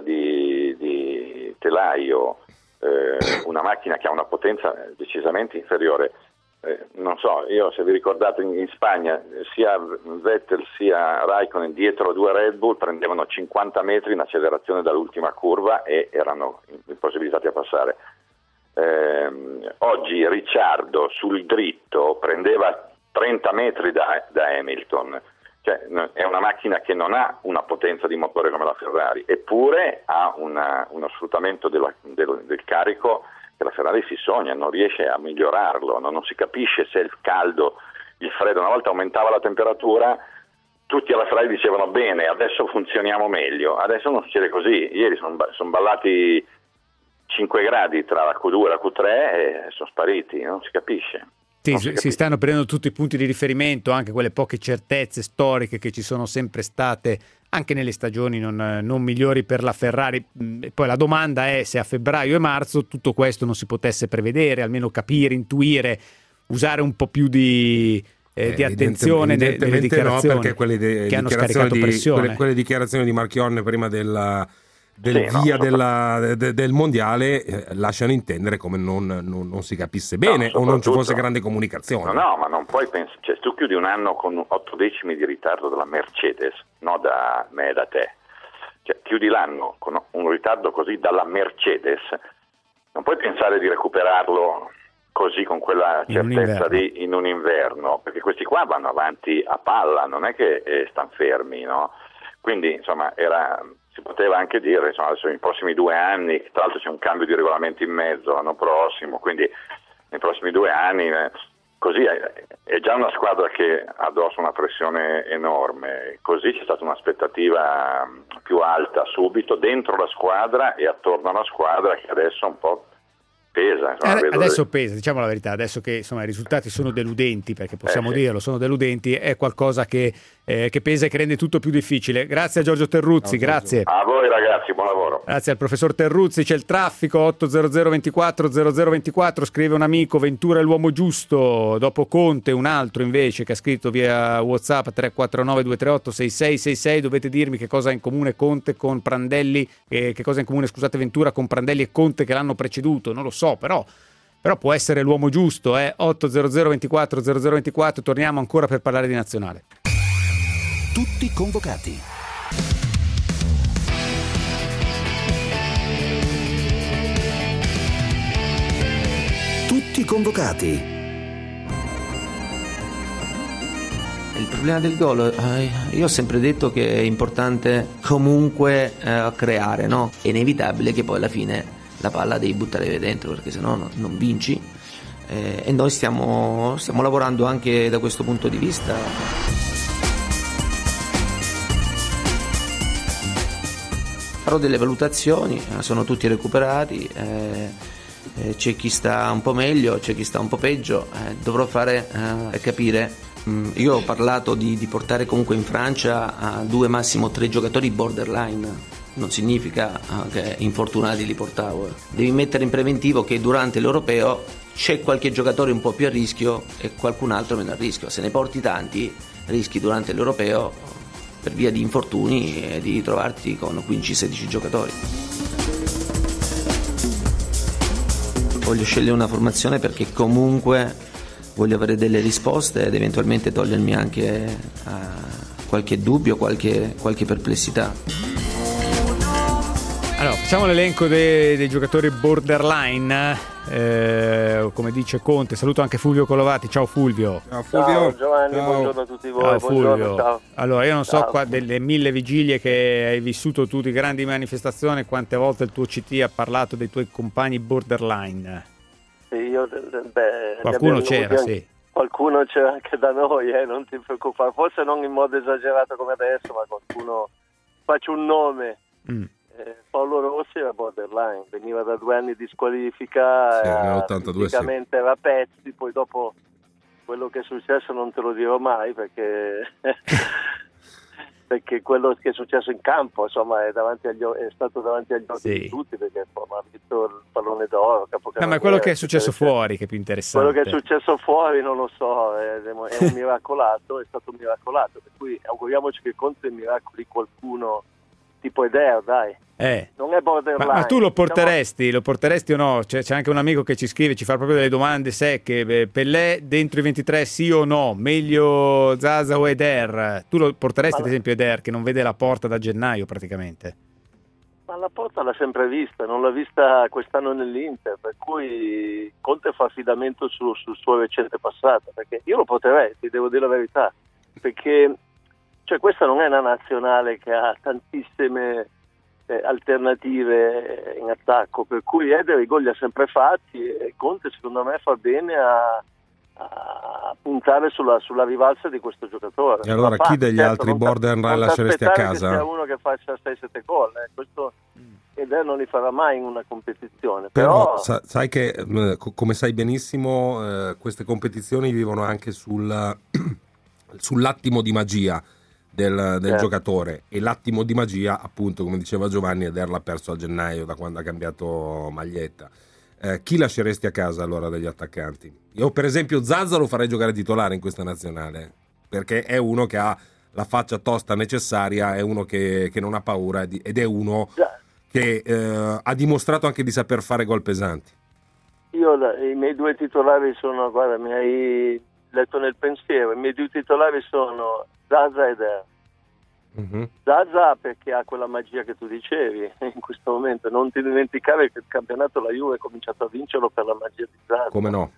[SPEAKER 25] di telaio, una macchina che ha una potenza decisamente inferiore, non so, io se vi ricordate in Spagna sia Vettel sia Raikkonen dietro 2 Red Bull prendevano 50 metri in accelerazione dall'ultima curva e erano impossibilitati a passare. Oggi Ricciardo sul dritto prendeva 30 metri da Hamilton, cioè è una macchina che non ha una potenza di motore come la Ferrari, eppure ha uno sfruttamento del carico che la Ferrari si sogna, non riesce a migliorarlo, non si capisce se il caldo, il freddo, una volta aumentava la temperatura, tutti alla Ferrari dicevano bene, adesso funzioniamo meglio, adesso non succede così, ieri sono ballati 5 gradi tra la Q2 e la Q3 e sono spariti, non si capisce.
[SPEAKER 6] Sì, si stanno prendendo tutti i punti di riferimento, anche quelle poche certezze storiche che ci sono sempre state anche nelle stagioni non migliori per la Ferrari. Poi la domanda è se a febbraio e marzo tutto questo non si potesse prevedere, almeno capire, intuire, usare un po' più di attenzione nelle dichiarazioni,
[SPEAKER 7] no, perché
[SPEAKER 6] che hanno scaricato pressione.
[SPEAKER 7] Quelle dichiarazioni di Marchionne prima del mondiale lasciano intendere come non si capisse bene o non ci fosse grande comunicazione.
[SPEAKER 25] No, ma non puoi pensare, cioè, tu chiudi un anno con 8 decimi di ritardo dalla Mercedes, no da me e da te, cioè, chiudi l'anno con un ritardo così dalla Mercedes, non puoi pensare di recuperarlo così con quella certezza in un inverno, perché questi qua vanno avanti a palla, non è che stanno fermi, no? Quindi insomma si poteva anche dire, insomma, adesso nei prossimi 2 anni, tra l'altro c'è un cambio di regolamento in mezzo l'anno prossimo, quindi nei prossimi 2 anni così è già una squadra che ha addosso una pressione enorme, così c'è stata un'aspettativa più alta subito dentro la squadra e attorno alla squadra che adesso un po' pesa. Insomma,
[SPEAKER 6] adesso pesa, diciamo la verità, adesso che insomma i risultati sono deludenti, perché possiamo dirlo, sono deludenti, è qualcosa che pesa e che rende tutto più difficile. Grazie a Giorgio Terruzzi, grazie.
[SPEAKER 25] A voi ragazzi, buon lavoro.
[SPEAKER 6] Grazie al professor Terruzzi. C'è il traffico 80024 0024, scrive un amico: Ventura è l'uomo giusto, dopo Conte un altro invece che ha scritto via WhatsApp 349 238 6666, dovete dirmi che cosa ha in comune Conte con Prandelli, che cosa ha in comune, scusate, Ventura con Prandelli e Conte che l'hanno preceduto, non lo so, però può essere l'uomo giusto, 80024 0024. Torniamo ancora per parlare di nazionale.
[SPEAKER 1] Tutti convocati. Tutti convocati.
[SPEAKER 4] Il problema del gol, io ho sempre detto che è importante comunque creare, no? È inevitabile che poi alla fine la palla devi buttare dentro, perché sennò non vinci, e noi stiamo lavorando anche da questo punto di vista. Farò delle valutazioni, sono tutti recuperati, c'è chi sta un po' meglio, c'è chi sta un po' peggio, dovrò fare capire. Io ho parlato di portare comunque in Francia 2 massimo 3 giocatori borderline. Non significa che infortunati li portavo. Devi mettere in preventivo che durante l'Europeo c'è qualche giocatore un po' più a rischio e qualcun altro meno a rischio. Se ne porti tanti, rischi durante l'Europeo per via di infortuni e di trovarti con 15-16 giocatori. Voglio scegliere una formazione perché comunque voglio avere delle risposte ed eventualmente togliermi anche qualche dubbio, qualche perplessità.
[SPEAKER 6] Allora, facciamo l'elenco dei giocatori borderline, come dice Conte. Saluto anche Fulvio Colovati. Ciao Fulvio.
[SPEAKER 5] Ciao Fulvio. Ciao Giovanni, ciao. Buongiorno a tutti voi.
[SPEAKER 6] Ciao Fulvio.
[SPEAKER 5] Buongiorno, ciao.
[SPEAKER 6] Allora, io non so qua delle 1000 vigilie che hai vissuto tu di grandi manifestazioni, quante volte il tuo CT ha parlato dei tuoi compagni borderline.
[SPEAKER 5] Sì,
[SPEAKER 6] qualcuno c'era, sì.
[SPEAKER 5] Qualcuno c'era anche da noi, non ti preoccupare. Forse non in modo esagerato come adesso, ma qualcuno. Faccio un nome. Paolo Rossi era borderline, veniva da 2 anni di squalifica, fisicamente era a pezzi, poi dopo quello che è successo non te lo dirò mai perché quello che è successo in campo insomma è stato davanti agli occhi di tutti, perché ha vinto il pallone d'oro,
[SPEAKER 6] ma quello che è successo fuori che è più interessante.
[SPEAKER 5] Quello che è successo fuori non lo so, è un miracolato, è stato un miracolato, per cui auguriamoci che contro i miracoli qualcuno tipo Eder, dai. Non è borderline.
[SPEAKER 6] Ma tu lo porteresti o no? C'è anche un amico che ci scrive, ci fa proprio delle domande secche. Pellè dentro i 23 sì o no? Meglio Zaza o Eder? Tu lo porteresti ad esempio Eder, che non vede la porta da gennaio praticamente?
[SPEAKER 5] Ma la porta l'ha sempre vista, non l'ha vista quest'anno nell'Inter, per cui Conte fa affidamento sul suo recente passato, perché io lo porterei, ti devo dire la verità, perché questa non è una nazionale che ha tantissime alternative in attacco, per cui Eder i gol li ha sempre fatti e Conte secondo me fa bene a puntare sulla rivalsa di questo giocatore.
[SPEAKER 7] E allora chi degli altri borderline lasceresti a casa?
[SPEAKER 5] Che sia uno che faccia 6-7 gol, questo Eder non li farà mai in una competizione. Però
[SPEAKER 7] sai che come sai benissimo queste competizioni vivono anche sull'attimo di magia del giocatore, e l'attimo di magia, appunto, come diceva Giovanni, Eder l'ha perso a gennaio da quando ha cambiato maglietta. Chi lasceresti a casa allora degli attaccanti? Io per esempio Zaza lo farei giocare titolare in questa nazionale, perché è uno che ha la faccia tosta necessaria, è uno che non ha paura ed è uno che ha dimostrato anche di saper fare gol pesanti.
[SPEAKER 5] I miei due titolari sono, guarda, mi hai letto nel pensiero, i miei due titolari sono Zaza ed Er. Zaza perché ha quella magia che tu dicevi in questo momento, non ti dimenticare che il campionato la Juve ha cominciato a vincerlo per la magia di Zaza.
[SPEAKER 7] Come no?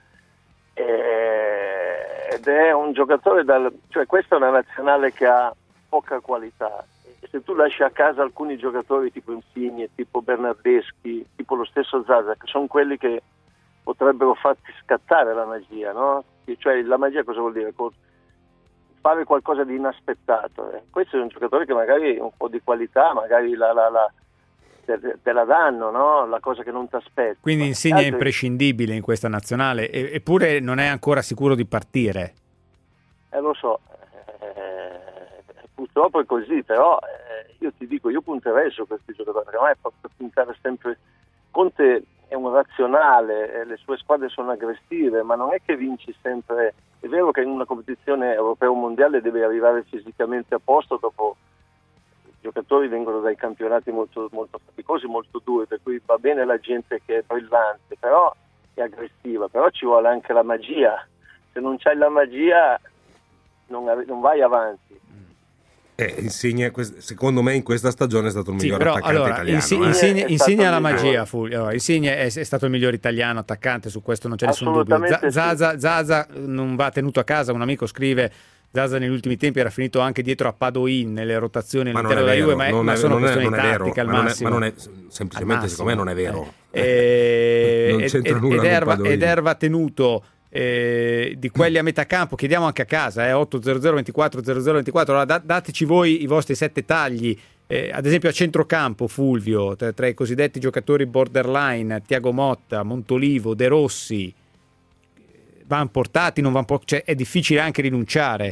[SPEAKER 5] Ed è un giocatore cioè questa è una nazionale che ha poca qualità. Se tu lasci a casa alcuni giocatori tipo Insigne, tipo Bernardeschi, tipo lo stesso Zaza, che sono quelli che potrebbero farti scattare la magia, no? Cioè la magia cosa vuol dire? Fare qualcosa di inaspettato. Questo è un giocatore che magari un po' di qualità, magari te la danno, no? La cosa che non ti aspetti.
[SPEAKER 6] Quindi Insigne è imprescindibile in questa nazionale, eppure non è ancora sicuro di partire.
[SPEAKER 5] Lo so, purtroppo è così, però io ti dico, io punterei su questi giocatori, perché ormai per puntare sempre. Conte è un razionale, le sue squadre sono aggressive, ma non è che vinci sempre. È vero che in una competizione europea o mondiale devi arrivare fisicamente a posto, dopo i giocatori vengono dai campionati molto, molto faticosi, molto duri, per cui va bene la gente che è brillante, però è aggressiva, però ci vuole anche la magia. Se non c'hai la magia non vai avanti.
[SPEAKER 7] Insigne, secondo me in questa stagione è stato il miglior attaccante italiano.
[SPEAKER 6] Insigne ha la magia, Fulvio. Insigne è stato il miglior italiano attaccante, su questo non c'è nessun dubbio. Zaza non va tenuto a casa, un amico scrive Zaza negli ultimi tempi era finito anche dietro a Padoin nelle rotazioni all'interno della Juve, ma sono questioni tattiche al massimo.
[SPEAKER 7] Ma non è semplicemente, secondo me non è vero.
[SPEAKER 6] Non c'entra nulla ed Erva tenuto di quelli a metà campo. Chiediamo anche a casa 800 24 0024. Allora dateci voi i vostri 7 tagli, ad esempio a centrocampo, Fulvio, tra i cosiddetti giocatori borderline, Thiago Motta, Montolivo, De Rossi, vanno portati, non vanno cioè è difficile anche rinunciare.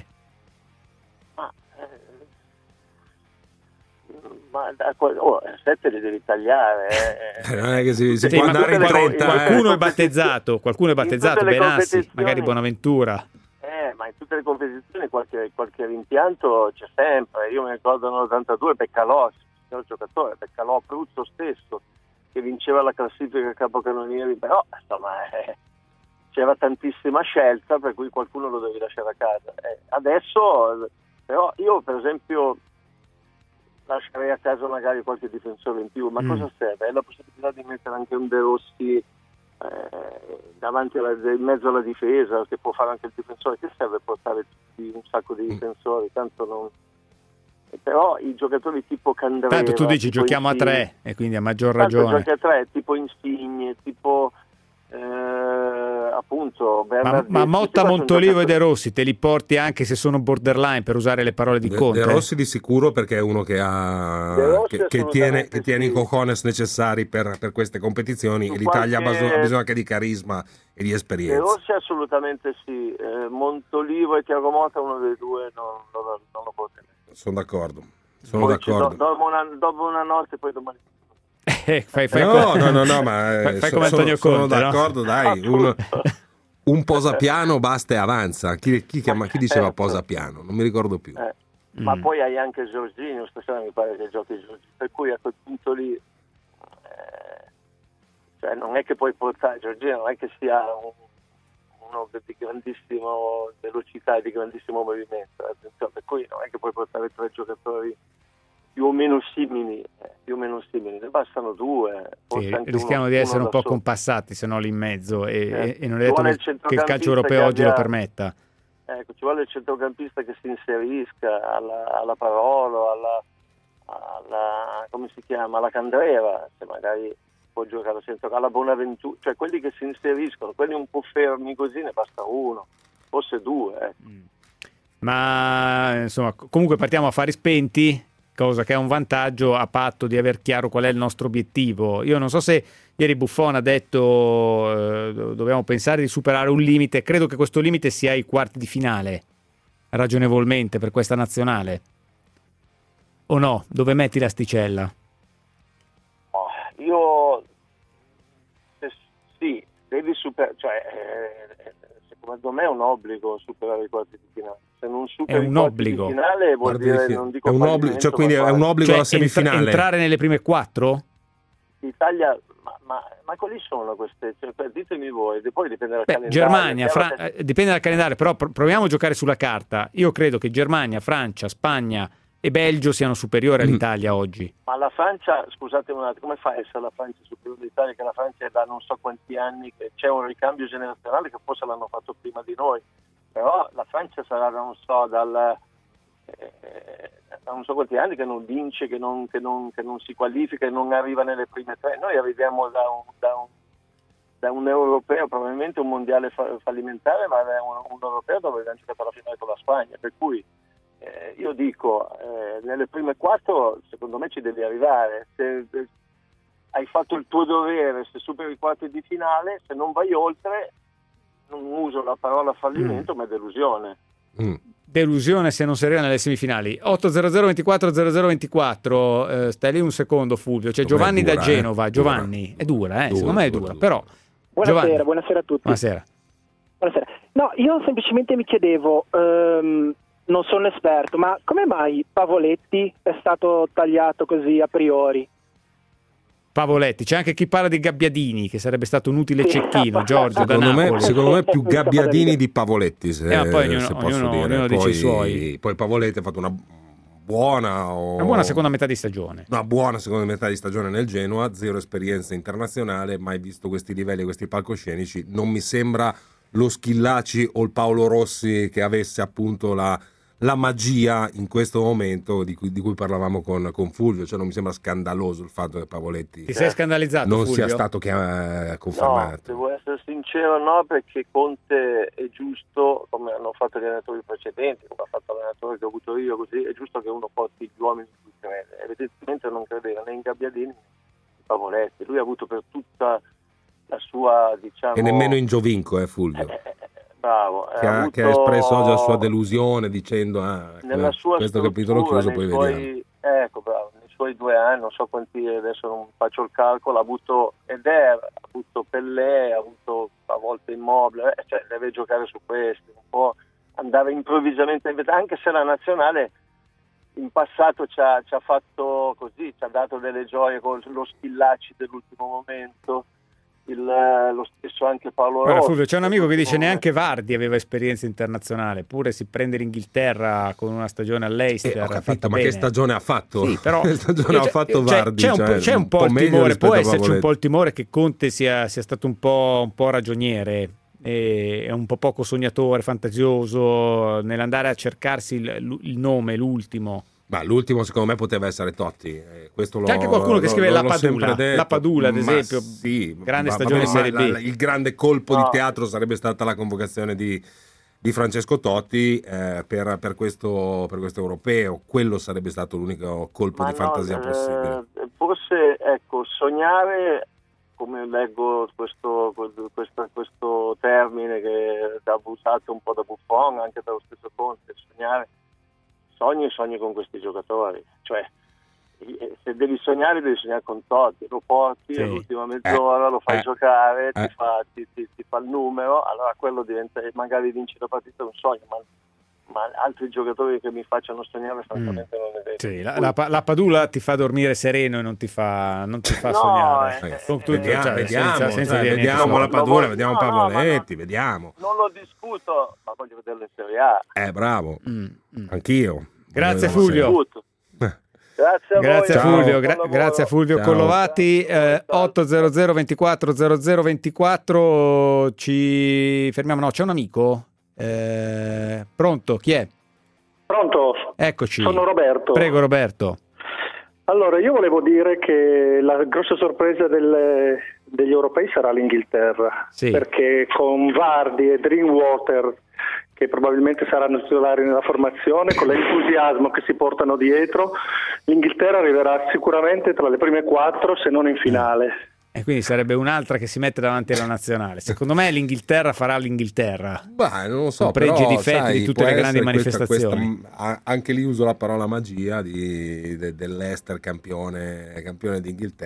[SPEAKER 5] Ma 7 li devi tagliare.
[SPEAKER 7] Non è che si può andare in 30.
[SPEAKER 6] Qualcuno è battezzato, Benassi, magari Bonaventura.
[SPEAKER 5] Ma in tutte le competizioni qualche rimpianto c'è sempre. Io mi ricordo nell'82 Beccalò, il giocatore Beccalò, Pruzzo stesso, che vinceva la classifica capocannonieri, però insomma c'era tantissima scelta, per cui qualcuno lo devi lasciare a casa. Adesso però io per esempio lascerei a casa magari qualche difensore in più, ma cosa serve? È la possibilità di mettere anche un De Rossi davanti in mezzo alla difesa, che può fare anche il difensore. Che serve portare un sacco di difensori? Tanto non. Però i giocatori tipo Candreva,
[SPEAKER 6] tanto tu dici giochiamo Insigne, a 3 e quindi a maggior ragione
[SPEAKER 5] giochi a 3, tipo Insigne, tipo appunto
[SPEAKER 6] ma Motta, Montolivo e De Rossi te li porti anche se sono borderline, per usare le parole di Conte?
[SPEAKER 7] De Rossi di sicuro, perché è uno che ha che tiene i cojones necessari per queste competizioni, e l'Italia ha bisogno anche di carisma e di esperienza.
[SPEAKER 5] De Rossi assolutamente sì, Montolivo e Thiago Motta uno dei due non lo può tenere.
[SPEAKER 7] Sono d'accordo.
[SPEAKER 5] Dopo una notte poi domani
[SPEAKER 6] fai
[SPEAKER 7] come Antonio Conte. Sono d'accordo, no? Dai, un posapiano basta e avanza. Chi diceva posapiano? Non mi ricordo più.
[SPEAKER 5] Ma poi hai anche Jorginho, stasera mi pare che giochi Jorginho, per cui a quel punto lì cioè non è che puoi portare Jorginho, non è che sia uno di grandissima velocità e di grandissimo movimento, attenzione, per cui non è che puoi portare 3 giocatori più o meno simili, ne bastano 2.
[SPEAKER 6] Sì, rischiamo di essere un po' compassati, se no lì in mezzo, e non è detto che il calcio europeo oggi lo permetta.
[SPEAKER 5] Ecco, ci vuole il centrocampista che si inserisca alla Parolo, alla come si chiama, alla Candreva, se magari può giocare alla Bonaventura, cioè quelli che si inseriscono, quelli un po' fermi così, ne basta 1, forse 2.
[SPEAKER 6] Ma insomma, comunque partiamo a fari spenti, cosa che è un vantaggio, a patto di aver chiaro qual è il nostro obiettivo. Io non so se ieri Buffon ha detto dobbiamo pensare di superare un limite, credo che questo limite sia i quarti di finale, ragionevolmente, per questa nazionale. O no? Dove metti l'asticella?
[SPEAKER 5] Io sì, devi secondo me è un obbligo superare i quarti di finale. Se non superi i quarti di finale vuol dire non dico
[SPEAKER 7] è un obbligo, cioè quindi è un obbligo alla semifinale.
[SPEAKER 6] Entrare nelle prime 4?
[SPEAKER 21] Italia, ma quali sono queste? Cioè, ditemi voi, poi dipende dal calendario.
[SPEAKER 6] Germania, dipende dal calendario, però proviamo a giocare sulla carta. Io credo che Germania, Francia, Spagna e Belgio siano superiori all'Italia oggi.
[SPEAKER 21] Ma la Francia, scusate un attimo, come fa a essere la Francia superiore all'Italia? Che la Francia è da non so quanti anni che c'è un ricambio generazionale che forse l'hanno fatto prima di noi, però la Francia sarà da non so quanti anni che non vince, che non si qualifica e non arriva nelle prime tre. Noi arriviamo da un europeo, probabilmente un mondiale fallimentare, ma è un europeo dove abbiamo giocato la finale con la Spagna, per cui io dico, nelle prime 4 secondo me ci devi arrivare. Se hai fatto il tuo dovere, se superi i quarti di finale, se non vai oltre, non uso la parola fallimento, ma è delusione.
[SPEAKER 6] Delusione se non si arriva nelle semifinali. 800 24 0024, stai lì un secondo, Fulvio. C'è Giovanni da Genova. Giovanni, è dura, secondo me è dura, però.
[SPEAKER 8] Buonasera, buonasera a tutti.
[SPEAKER 6] Buonasera.
[SPEAKER 8] No, io semplicemente mi chiedevo, non sono esperto, ma come mai Pavoletti è stato tagliato così a priori?
[SPEAKER 6] Pavoletti, c'è anche chi parla di Gabbiadini, che sarebbe stato un utile cecchino. Giorgio da Napoli.
[SPEAKER 7] Secondo me più Gabbiadini di Pavoletti, se
[SPEAKER 6] poi
[SPEAKER 7] posso dire.
[SPEAKER 6] Ognuno dice i suoi.
[SPEAKER 7] Poi Pavoletti ha fatto una buona
[SPEAKER 6] seconda metà di stagione.
[SPEAKER 7] Una buona seconda metà di stagione nel Genoa, 0 esperienza internazionale, mai visto questi livelli, questi palcoscenici. Non mi sembra lo Schillaci o il Paolo Rossi che avesse appunto la magia in questo momento di cui parlavamo con Fulvio, cioè non mi sembra scandaloso il fatto che Pavoletti
[SPEAKER 6] ti sei scandalizzato,
[SPEAKER 7] non
[SPEAKER 6] Fulvio?
[SPEAKER 7] sia stato confermato.
[SPEAKER 21] No, devo essere sincero, no, perché Conte è giusto, come hanno fatto gli allenatori precedenti, come ha fatto l'allenatore che ho avuto io, così è giusto che uno porti gli uomini in cui crede. Evidentemente non credeva né in Gabbiadini né in Pavoletti. Lui ha avuto per tutta la sua, diciamo,
[SPEAKER 7] e nemmeno in Giovinco, Fulvio.
[SPEAKER 21] Bravo,
[SPEAKER 7] che ha espresso oggi la sua delusione dicendo
[SPEAKER 21] nella sua
[SPEAKER 7] questo capitolo chiuso, poi vediamo.
[SPEAKER 21] Ecco, bravo, nei suoi 2 anni, non so quanti, adesso non faccio il calcolo, ha avuto Eder, ha avuto Pellè, ha avuto a volte Immobile, cioè deve giocare su questi, un po' andare improvvisamente, anche se la nazionale in passato ci ha fatto così, ci ha dato delle gioie con lo Schillaci dell'ultimo momento. Lo stesso anche Paolo Rossi.
[SPEAKER 6] Guarda, Fulvio, c'è un amico che dice neanche Vardy aveva esperienza internazionale, pure si prende l'Inghilterra con una stagione all'Leicester.
[SPEAKER 7] Ho capito, ma bene. Che stagione ha fatto?
[SPEAKER 6] Sì, però
[SPEAKER 7] che stagione ha fatto Vardy?
[SPEAKER 6] C'è un po' il timore, può esserci un po' il timore che Conte sia stato un po' ragioniere, è un po' poco sognatore, fantasioso nell'andare a cercarsi il nome, l'ultimo.
[SPEAKER 7] Ma l'ultimo secondo me poteva essere Totti.
[SPEAKER 6] C'è anche qualcuno che scrive la Padula, ad esempio.
[SPEAKER 7] Sì,
[SPEAKER 6] grande stagione di Serie B.
[SPEAKER 7] Il grande colpo di teatro sarebbe stata la convocazione di Francesco Totti per questo europeo. Quello sarebbe stato l'unico colpo di fantasia possibile.
[SPEAKER 21] Forse, ecco, sognare, come leggo questo termine che ha abusato un po' da Buffon, anche dallo stesso Conte, sognare. Sogni con questi giocatori, cioè se devi sognare con Totti, lo porti all'ultima mezz'ora, lo fai giocare, ti fa il numero, allora quello diventa, magari vinci la partita, è un sogno, ma altri giocatori che mi facciano sognare francamente non ne vedo.
[SPEAKER 6] Sì, la Padula ti fa dormire sereno e non ti fa sognare.
[SPEAKER 7] Vediamo la Padula, vediamo Pavoletti, vediamo.
[SPEAKER 21] Non lo discuto, ma voglio vederlo in Serie A.
[SPEAKER 7] Bravo, anch'io.
[SPEAKER 6] Grazie Fulvio.
[SPEAKER 21] Grazie
[SPEAKER 6] a Fulvio, grazie a Fulvio Collovati. 800 24 0024, ci fermiamo. No, c'è un amico. Pronto, chi è?
[SPEAKER 10] Pronto?
[SPEAKER 6] Eccoci.
[SPEAKER 10] Sono Roberto.
[SPEAKER 6] Prego Roberto.
[SPEAKER 10] Allora, io volevo dire che la grossa sorpresa degli europei sarà l'Inghilterra, perché con Vardy e Drinkwater, che probabilmente saranno titolari nella formazione, con l'entusiasmo che si portano dietro, l'Inghilterra arriverà sicuramente tra le prime 4, se non in finale.
[SPEAKER 6] E quindi sarebbe un'altra che si mette davanti alla nazionale. Secondo me l'Inghilterra farà l'Inghilterra.
[SPEAKER 7] Non lo so,
[SPEAKER 6] con pregi e difetti di tutte le grandi manifestazioni.
[SPEAKER 7] Anche lì uso la parola magia dell'Ester campione d'Inghilterra.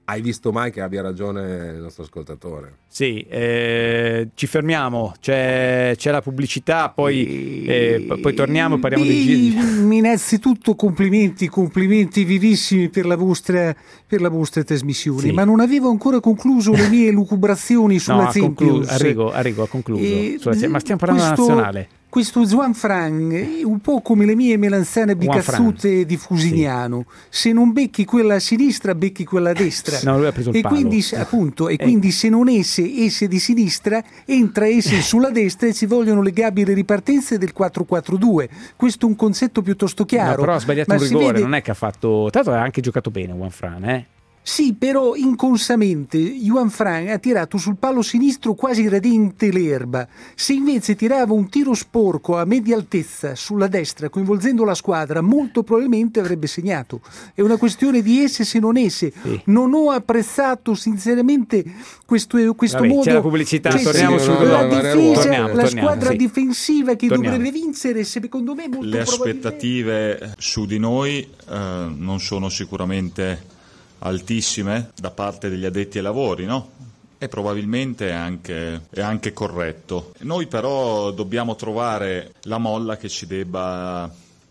[SPEAKER 7] hai visto mai che abbia ragione il nostro ascoltatore?
[SPEAKER 6] Sì, ci fermiamo, c'è la pubblicità, poi torniamo e parliamo dei giri.
[SPEAKER 18] Innanzitutto complimenti vivissimi per la vostra trasmissione,
[SPEAKER 6] Sì.
[SPEAKER 18] ma non avevo ancora concluso le mie lucubrazioni sulla Champions.
[SPEAKER 6] Arrigo, ha concluso. Ma stiamo parlando della nazionale.
[SPEAKER 18] Questo Juan Fran è un po' come le mie melanzane bicazzute di Fusignano. Sì. Se non becchi quella a sinistra, becchi quella a destra.
[SPEAKER 6] No, lui ha preso il palo.
[SPEAKER 18] Quindi se non esse di sinistra, entra esse sulla destra e ci vogliono le gabbie di ripartenza del 4-4-2. Questo è un concetto piuttosto chiaro.
[SPEAKER 6] No, però ha sbagliato un rigore, non è che ha fatto... Tanto ha anche giocato bene Juan Fran,
[SPEAKER 18] Sì, però inconsciamente Juan Fran ha tirato sul palo sinistro quasi radente l'erba. Se invece tirava un tiro sporco a media altezza sulla destra, coinvolgendo la squadra, molto probabilmente avrebbe segnato. È una questione di esse se non esse. Sì. Non ho apprezzato sinceramente questo modo.
[SPEAKER 6] C'è la pubblicità, torniamo
[SPEAKER 18] la squadra difensiva che dovrebbe vincere, secondo me molto
[SPEAKER 2] le aspettative su di noi non sono sicuramente altissime da parte degli addetti ai lavori, no? E probabilmente è anche corretto. Noi però dobbiamo trovare la molla che ci debba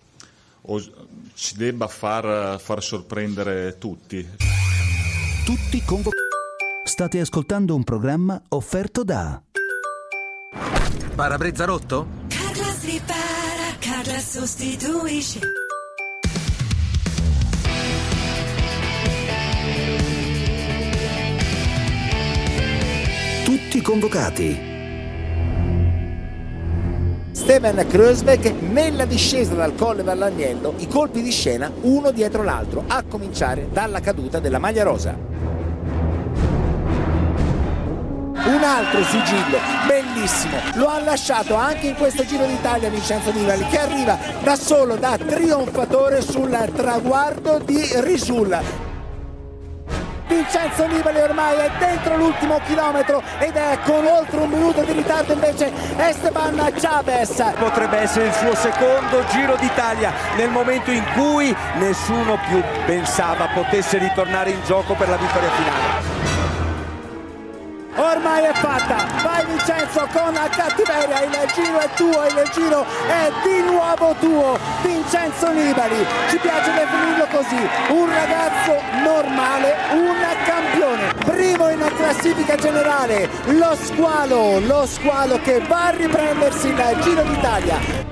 [SPEAKER 2] far sorprendere tutti.
[SPEAKER 1] Tutti convocati. State ascoltando un programma offerto da
[SPEAKER 11] Parabrezza rotto?
[SPEAKER 13] Carglass ripara, Carglass sostituisce.
[SPEAKER 1] Tutti convocati.
[SPEAKER 15] Steven Kreuzbeck nella discesa dal Colle Vallagnello, i colpi di scena uno dietro l'altro, a cominciare dalla caduta della maglia rosa. Un altro sigillo bellissimo lo ha lasciato anche in questo Giro d'Italia Vincenzo Nibali, che arriva da solo, da trionfatore sul traguardo di Risulla. Vincenzo Nibali ormai è dentro l'ultimo chilometro ed è con oltre un minuto di ritardo invece Esteban Chavez.
[SPEAKER 17] Potrebbe essere il suo secondo Giro d'Italia nel momento in cui nessuno più pensava potesse ritornare in gioco per la vittoria finale.
[SPEAKER 15] Ormai è fatta, vai Vincenzo con la cattiveria, il giro è tuo, il giro è di nuovo tuo, Vincenzo Nibali, ci piace definirlo così, un ragazzo normale, un campione, primo in classifica generale, lo squalo che va a riprendersi il Giro d'Italia.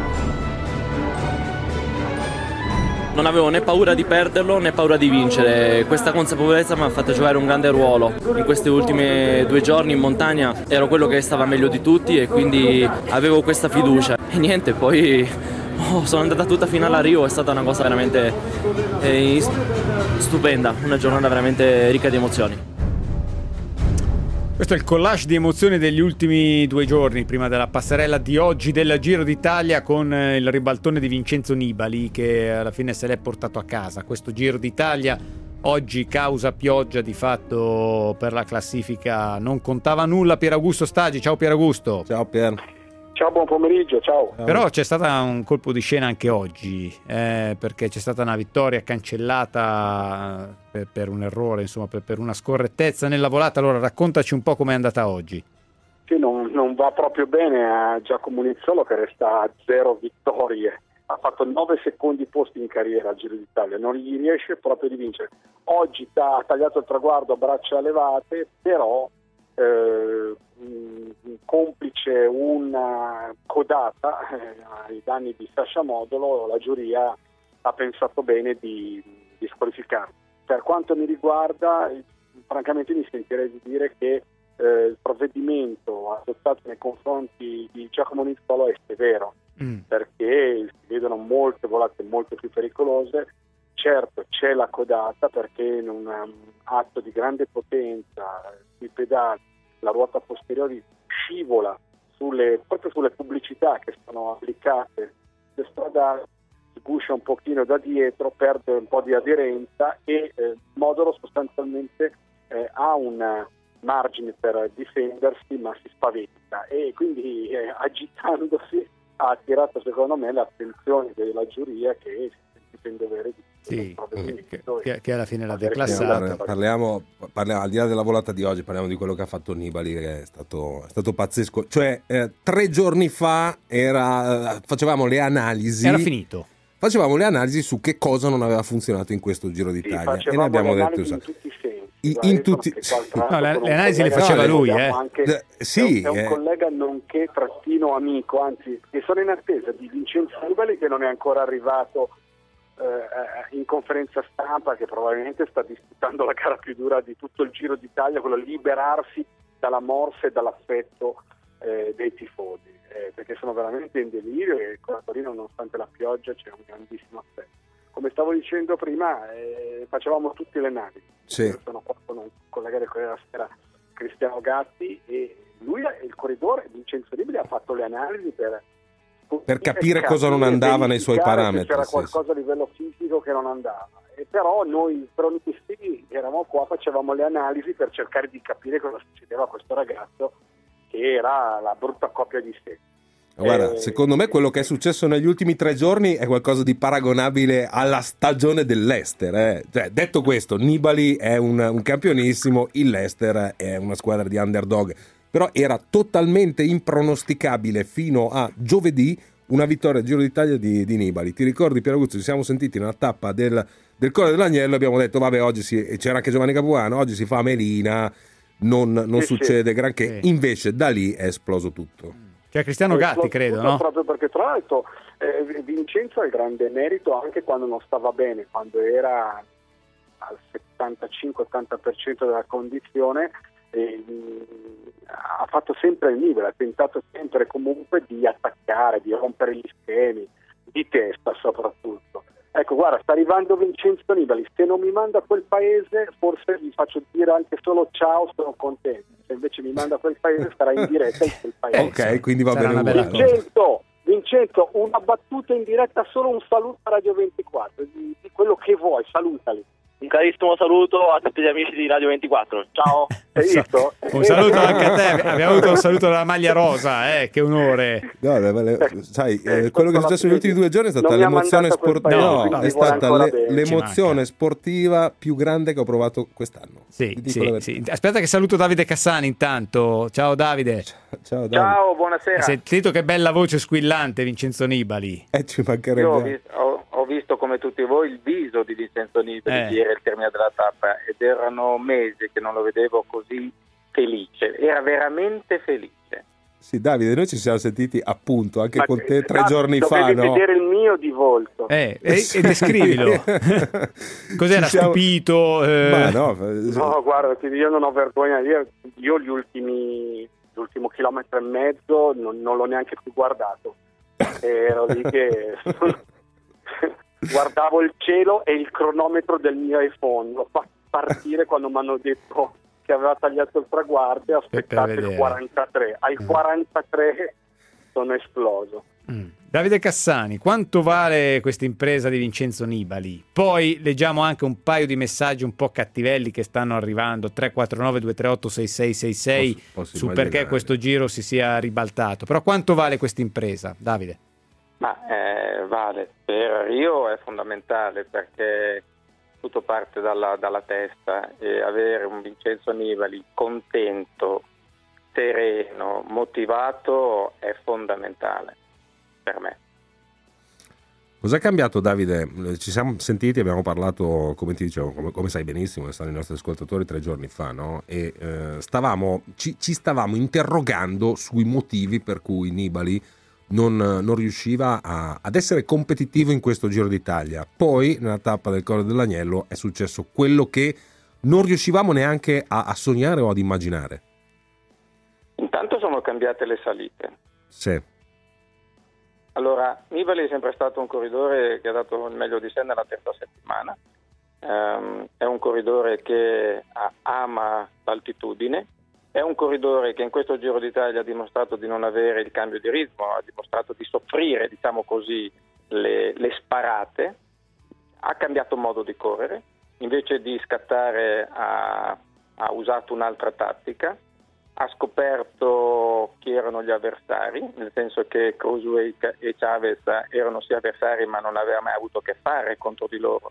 [SPEAKER 26] Non avevo né paura di perderlo né paura di vincere, questa consapevolezza mi ha fatto giocare un grande ruolo. In questi ultimi 2 giorni in montagna ero quello che stava meglio di tutti e quindi avevo questa fiducia. E niente, poi sono andata tutta fino alla Rio, è stata una cosa veramente stupenda, una giornata veramente ricca di emozioni.
[SPEAKER 6] Questo è il collage di emozioni degli ultimi 2 giorni prima della passerella di oggi del Giro d'Italia, con il ribaltone di Vincenzo Nibali che alla fine se l'è portato a casa. Questo Giro d'Italia oggi, causa pioggia, di fatto per la classifica non contava nulla. Pieraugusto Stagi, ciao Pieraugusto.
[SPEAKER 7] Ciao Pier.
[SPEAKER 12] Ciao, buon pomeriggio, ciao.
[SPEAKER 6] Però c'è stato un colpo di scena anche oggi, perché c'è stata una vittoria cancellata per un errore, insomma, per una scorrettezza nella volata. Allora raccontaci un po' com'è andata oggi.
[SPEAKER 12] Sì, non va proprio bene a Giacomo Nizzolo, che resta a 0 vittorie. Ha fatto 9 secondi posti in carriera al Giro d'Italia, non gli riesce proprio di vincere. Oggi ha tagliato il traguardo a braccia levate, però complice una codata ai danni di Sasha Modolo, la giuria ha pensato bene di squalificarlo. Per quanto mi riguarda, francamente mi sentirei di dire che il provvedimento adottato nei confronti di Giacomo Nizzolo è severo, perché si vedono molte volate molto più pericolose. Certo, c'è la codata, perché in un atto di grande potenza sui pedali la ruota posteriore scivola proprio sulle pubblicità che sono applicate le stradali, si guscia un pochino da dietro, perde un po' di aderenza e Modolo sostanzialmente ha un margine per difendersi, ma si spaventa e quindi agitandosi ha attirato secondo me l'attenzione della giuria, che si sente in dovere di
[SPEAKER 6] Sì, che alla fine l'ha declassato.
[SPEAKER 7] Parliamo al di là della volata di oggi, parliamo di quello che ha fatto Nibali, che è stato pazzesco. Cioè 3 giorni fa facevamo le analisi.
[SPEAKER 6] Era finito.
[SPEAKER 7] Facevamo le analisi su che cosa non aveva funzionato in questo Giro d'Italia e ne abbiamo detto
[SPEAKER 10] in tutti i sensi.
[SPEAKER 6] Le analisi le faceva lui,
[SPEAKER 10] anche,
[SPEAKER 7] sì,
[SPEAKER 10] è un collega nonché trattino amico, anzi, che sono in attesa di Vincenzo Nibali, che non è ancora arrivato in conferenza stampa, che probabilmente sta disputando la gara più dura di tutto il Giro d'Italia, quello liberarsi dalla morsa e dall'affetto dei tifosi, perché sono veramente in delirio e con la Torino, nonostante la pioggia, c'è un grandissimo affetto. Come stavo dicendo prima, facevamo tutte le analisi.
[SPEAKER 7] Sì.
[SPEAKER 10] Sono qua con un collega del Corriere della Sera, Cristiano Gatti, e lui, il corridore Vincenzo Nibali, ha fatto le analisi per
[SPEAKER 7] capire cosa non andava nei suoi parametri.
[SPEAKER 10] C'era qualcosa a livello fisico che non andava. E però noi cronisti eravamo qua, facevamo le analisi per cercare di capire cosa succedeva a questo ragazzo, che era la brutta coppia di sé.
[SPEAKER 7] Guarda, secondo me quello che è successo negli ultimi 3 giorni è qualcosa di paragonabile alla stagione dell'Leicester. Cioè, detto questo, Nibali è un campionissimo, il Leicester è una squadra di underdog, però era totalmente impronosticabile fino a giovedì una vittoria al Giro d'Italia di Nibali. Ti ricordi, Piero Guzzo, ci siamo sentiti nella tappa del Colle dell'Agnello, abbiamo detto vabbè, oggi c'era anche Giovanni Capuano, oggi si fa Melina, non succede granché, invece da lì è esploso tutto.
[SPEAKER 6] Cioè Cristiano Gatti, credo, no?
[SPEAKER 10] Proprio perché tra l'altro Vincenzo ha il grande merito anche quando non stava bene, quando era al 75-80% della condizione, ha fatto sempre il Nibali, ha tentato sempre comunque di attaccare, di rompere gli schemi, di testa soprattutto. Ecco, guarda, sta arrivando Vincenzo Nibali, se non mi manda a quel paese forse gli faccio dire anche solo ciao, sono contento. Se invece mi manda a quel paese sarà in diretta in quel paese.
[SPEAKER 7] Ok, quindi va bene uguale.
[SPEAKER 10] Vincenzo, una battuta in diretta, solo un saluto a Radio 24, di quello che vuoi, salutali.
[SPEAKER 9] Un carissimo saluto a tutti gli amici di Radio 24. Ciao.
[SPEAKER 10] Hai visto?
[SPEAKER 6] Un saluto anche a te. Abbiamo avuto un saluto dalla maglia rosa, che onore.
[SPEAKER 7] No, sai, quello che è successo negli ultimi 2 giorni è stata l'emozione sportiva. È stata l'emozione sportiva più grande che ho provato quest'anno.
[SPEAKER 6] Sì. Aspetta che saluto Davide Cassani intanto. Ciao Davide.
[SPEAKER 7] Ciao Davide.
[SPEAKER 9] Ciao, buonasera.
[SPEAKER 6] Hai sentito che bella voce squillante Vincenzo Nibali?
[SPEAKER 7] Ci mancherebbe.
[SPEAKER 9] Io ho visto come tutti voi il viso di Vincenzo Nibali ieri al termine della tappa, ed erano mesi che non lo vedevo così felice, era veramente felice.
[SPEAKER 7] Sì, Davide, noi ci siamo sentiti appunto anche con te 3 giorni fa,
[SPEAKER 10] no? Vedere il mio di volto
[SPEAKER 6] e descrivilo. Cos'era, stupito?
[SPEAKER 7] Ma no,
[SPEAKER 10] guarda, io non ho vergogna, io l'ultimo chilometro e mezzo non l'ho neanche più guardato, ero lì che guardavo il cielo e il cronometro del mio iPhone, l'ho fatto partire quando mi hanno detto che aveva tagliato il traguardo e ho aspettato il 43. Al 43 sono esploso.
[SPEAKER 6] Davide Cassani, quanto vale questa impresa di Vincenzo Nibali? Poi leggiamo anche un paio di messaggi un po' cattivelli che stanno arrivando, 349 238 6666 su perché questo giro si sia ribaltato. Però quanto vale questa impresa, Davide?
[SPEAKER 9] Ma vale, per Rio è fondamentale, perché tutto parte dalla testa, e avere un Vincenzo Nibali contento, sereno, motivato è fondamentale per me.
[SPEAKER 7] Cos'è cambiato, Davide? Ci siamo sentiti, abbiamo parlato, come ti dicevo, come sai benissimo, stanno i nostri ascoltatori 3 giorni fa, no? E ci stavamo interrogando sui motivi per cui Nibali non riusciva ad essere competitivo in questo Giro d'Italia. Poi nella tappa del Colle dell'Agnello è successo quello che non riuscivamo neanche a sognare o ad immaginare.
[SPEAKER 9] Intanto sono cambiate le salite.
[SPEAKER 7] Sì.
[SPEAKER 9] Allora, Nibali è sempre stato un corridore che ha dato il meglio di sé nella terza settimana. È un corridore che ama l'altitudine. È un corridore che in questo Giro d'Italia ha dimostrato di non avere il cambio di ritmo, ha dimostrato di soffrire, diciamo così, le sparate. Ha cambiato modo di correre, invece di scattare ha usato un'altra tattica, ha scoperto chi erano gli avversari, nel senso che Cruzway e Chavez erano sì avversari, ma non aveva mai avuto a che fare contro di loro,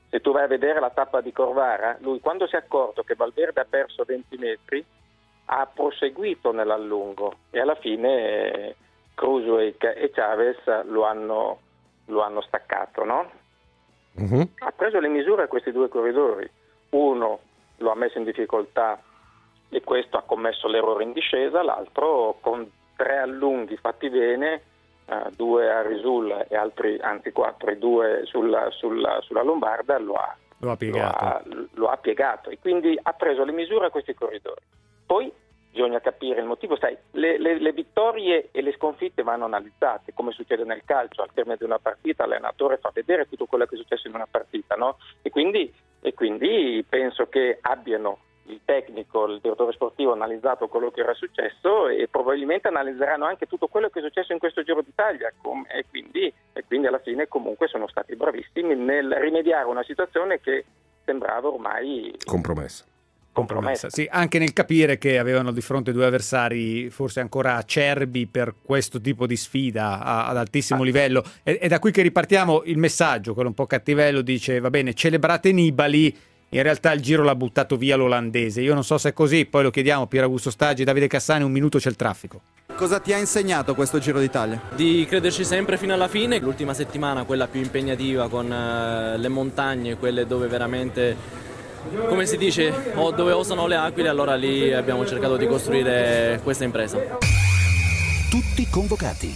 [SPEAKER 9] se tu vai a vedere la tappa di Corvara, lui quando si è accorto che Valverde ha perso 20 metri ha proseguito nell'allungo e alla fine Kruijswijk e Chavez lo hanno staccato, no? Ha preso le misure a questi due corridori, uno lo ha messo in difficoltà e questo ha commesso l'errore in discesa, l'altro con 3 allunghi fatti bene, 2 a Risul e altri, anzi 4 e 2 sulla Lombarda lo ha piegato e quindi ha preso le misure a questi corridori. Poi bisogna capire il motivo, sai, le vittorie e le sconfitte vanno analizzate, come succede nel calcio, al termine di una partita l'allenatore fa vedere tutto quello che è successo in una partita, no? E quindi penso che abbiano il tecnico, il direttore sportivo analizzato quello che era successo e probabilmente analizzeranno anche tutto quello che è successo in questo Giro d'Italia e quindi alla fine comunque sono stati bravissimi nel rimediare una situazione che sembrava ormai compromessa.
[SPEAKER 6] Sì, anche nel capire che avevano di fronte 2 avversari forse ancora acerbi per questo tipo di sfida ad altissimo livello. È da qui che ripartiamo il messaggio, quello un po' cattivello, dice va bene, celebrate Nibali, in realtà il Giro l'ha buttato via l'olandese. Io non so se è così, poi lo chiediamo a Pier Augusto Staggi, Davide Cassani, 1 minuto c'è il traffico.
[SPEAKER 3] Cosa ti ha insegnato questo Giro d'Italia?
[SPEAKER 26] Di crederci sempre fino alla fine. L'ultima settimana, quella più impegnativa, con le montagne, quelle dove veramente, come si dice, dove osano le aquile, allora lì abbiamo cercato di costruire questa impresa.
[SPEAKER 1] Tutti convocati.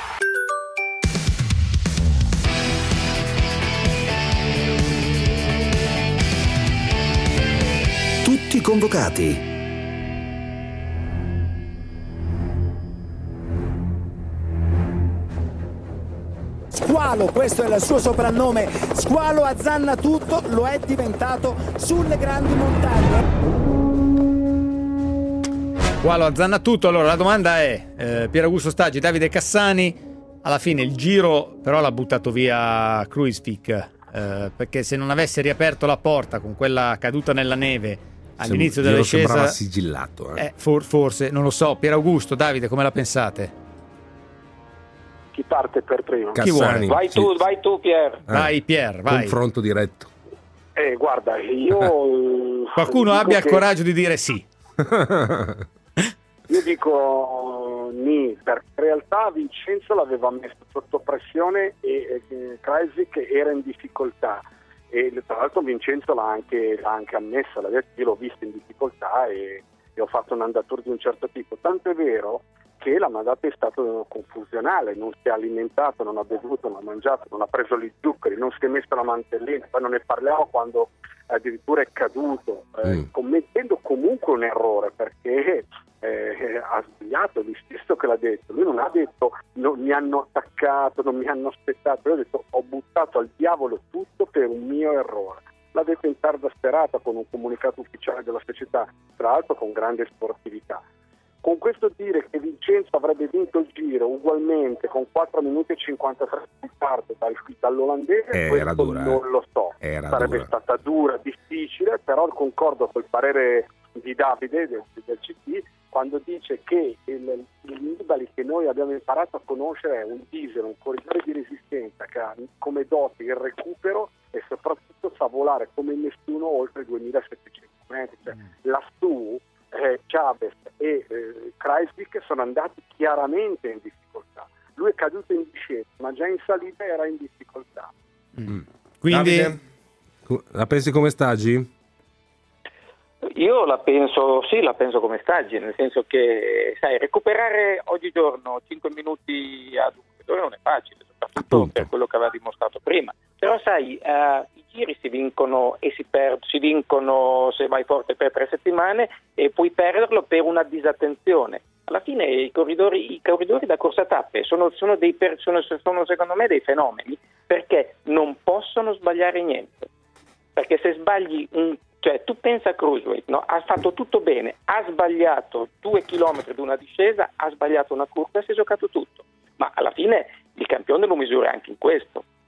[SPEAKER 1] Tutti convocati.
[SPEAKER 15] Squalo, questo è il suo soprannome. Squalo azzanna tutto, lo è diventato sulle grandi montagne.
[SPEAKER 6] Squalo azzanna tutto. Allora la domanda è, Pier Augusto Staggi, Davide Cassani, alla fine il Giro però l'ha buttato via Kruijswijk, perché se non avesse riaperto la porta con quella caduta nella neve all'inizio della discesa
[SPEAKER 7] sembrava sigillato.
[SPEAKER 6] Forse, non lo so. Pier Augusto, Davide, come la pensate?
[SPEAKER 10] Chi parte per primo?
[SPEAKER 7] Cassani.
[SPEAKER 9] Vai tu Pier.
[SPEAKER 6] Vai Pier, vai.
[SPEAKER 7] Confronto diretto.
[SPEAKER 10] Guarda, io...
[SPEAKER 6] Qualcuno abbia il coraggio di dire sì.
[SPEAKER 10] Io dico ni, perché in realtà Vincenzo l'aveva messo sotto pressione e Kruijswijk era in difficoltà. E tra l'altro Vincenzo l'ha anche ammesso, l'ha detto, io l'ho visto in difficoltà e ho fatto un andatura di un certo tipo, tanto è vero che la mandata è stata confusionale, non si è alimentato, non ha bevuto, non ha mangiato, non ha preso gli zuccheri, non si è messo la mantellina, poi non ne parliamo quando addirittura è caduto, commettendo comunque un errore perché ha sbagliato, lui stesso che l'ha detto, lui non ha detto non mi hanno attaccato, non mi hanno aspettato, lui ha detto ho buttato al diavolo tutto per un mio errore, l'ha detto in tarda serata con un comunicato ufficiale della società, tra l'altro con grande sportività. Con questo dire che Vincenzo avrebbe vinto il Giro ugualmente con 4 minuti e 53 di ritardo dall'olandese, questo dura, non lo so, sarebbe stata dura, difficile, però concordo col parere di Davide del CT quando dice che il Nibali che noi abbiamo imparato a conoscere è un diesel, un corridore di resistenza che ha come doti il recupero e soprattutto sa volare come nessuno oltre i 2700 metri, cioè lassù Chavez e Kruijswijk sono andati chiaramente in difficoltà. Lui è caduto in discesa, ma già in salita era in difficoltà.
[SPEAKER 6] Quindi
[SPEAKER 7] Davide, la pensi come Staggi?
[SPEAKER 9] Io la penso come Staggi, nel senso che sai, recuperare oggigiorno 5 minuti ad un corridore non è facile, soprattutto per quello che aveva dimostrato prima. Però sai, i giri si vincono e si vincono se vai forte per 3 settimane e puoi perderlo per una disattenzione. Alla fine i corridori da corsa tappe sono secondo me dei fenomeni perché non possono sbagliare niente. Perché se sbagli cioè tu pensa a Kruijswijk, no? Ha fatto tutto bene, ha sbagliato 2 chilometri di una discesa, ha sbagliato una curva e si è giocato tutto. Ma alla fine il campione lo misura anche in questo.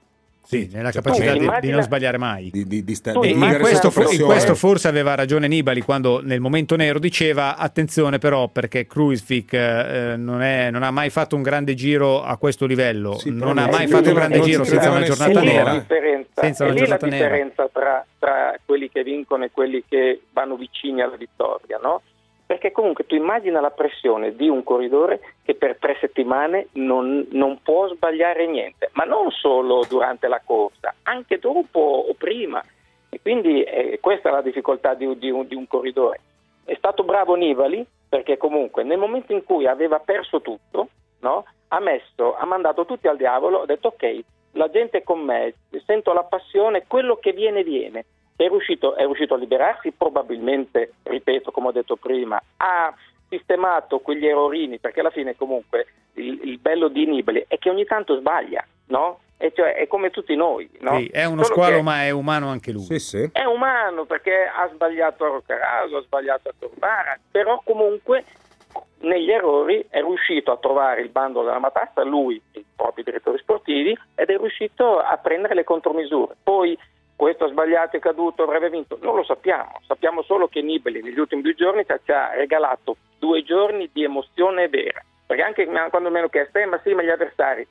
[SPEAKER 6] Sì, nella capacità di non sbagliare mai.
[SPEAKER 7] In
[SPEAKER 6] questo forse aveva ragione Nibali quando nel momento nero diceva attenzione però perché Kruijswijk non ha mai fatto un grande giro a questo livello, non ha mai fatto un grande giro senza una giornata nera.
[SPEAKER 9] È lì la differenza tra quelli che vincono e quelli che vanno vicini alla vittoria, no? Perché comunque tu immagina la pressione di un corridore che per 3 settimane non può sbagliare niente, ma non solo durante la corsa, anche dopo o prima. E quindi questa è la difficoltà di un corridore. È stato bravo Nibali perché comunque nel momento in cui aveva perso tutto, no? Ha mandato tutti al diavolo, ha detto ok, la gente è con me, sento la passione, quello che viene. È riuscito a liberarsi, probabilmente, ripeto, come ho detto prima, ha sistemato quegli errorini, perché alla fine comunque il bello di Nibali è che ogni tanto sbaglia, no? E cioè è come tutti noi, no?
[SPEAKER 6] Sì, è uno squalo, ma è umano anche lui.
[SPEAKER 7] Sì.
[SPEAKER 9] È umano perché ha sbagliato a Roccaraso, ha sbagliato a Torbara, però comunque negli errori è riuscito a trovare il bando della matassa, lui, i propri direttori sportivi, ed è riuscito a prendere le contromisure. Poi questo ha sbagliato, è caduto, avrebbe vinto, non lo sappiamo solo che Nibali negli ultimi 2 giorni ci ha regalato 2 giorni di emozione vera, perché anche quando mi hanno chiesto ma gli avversari,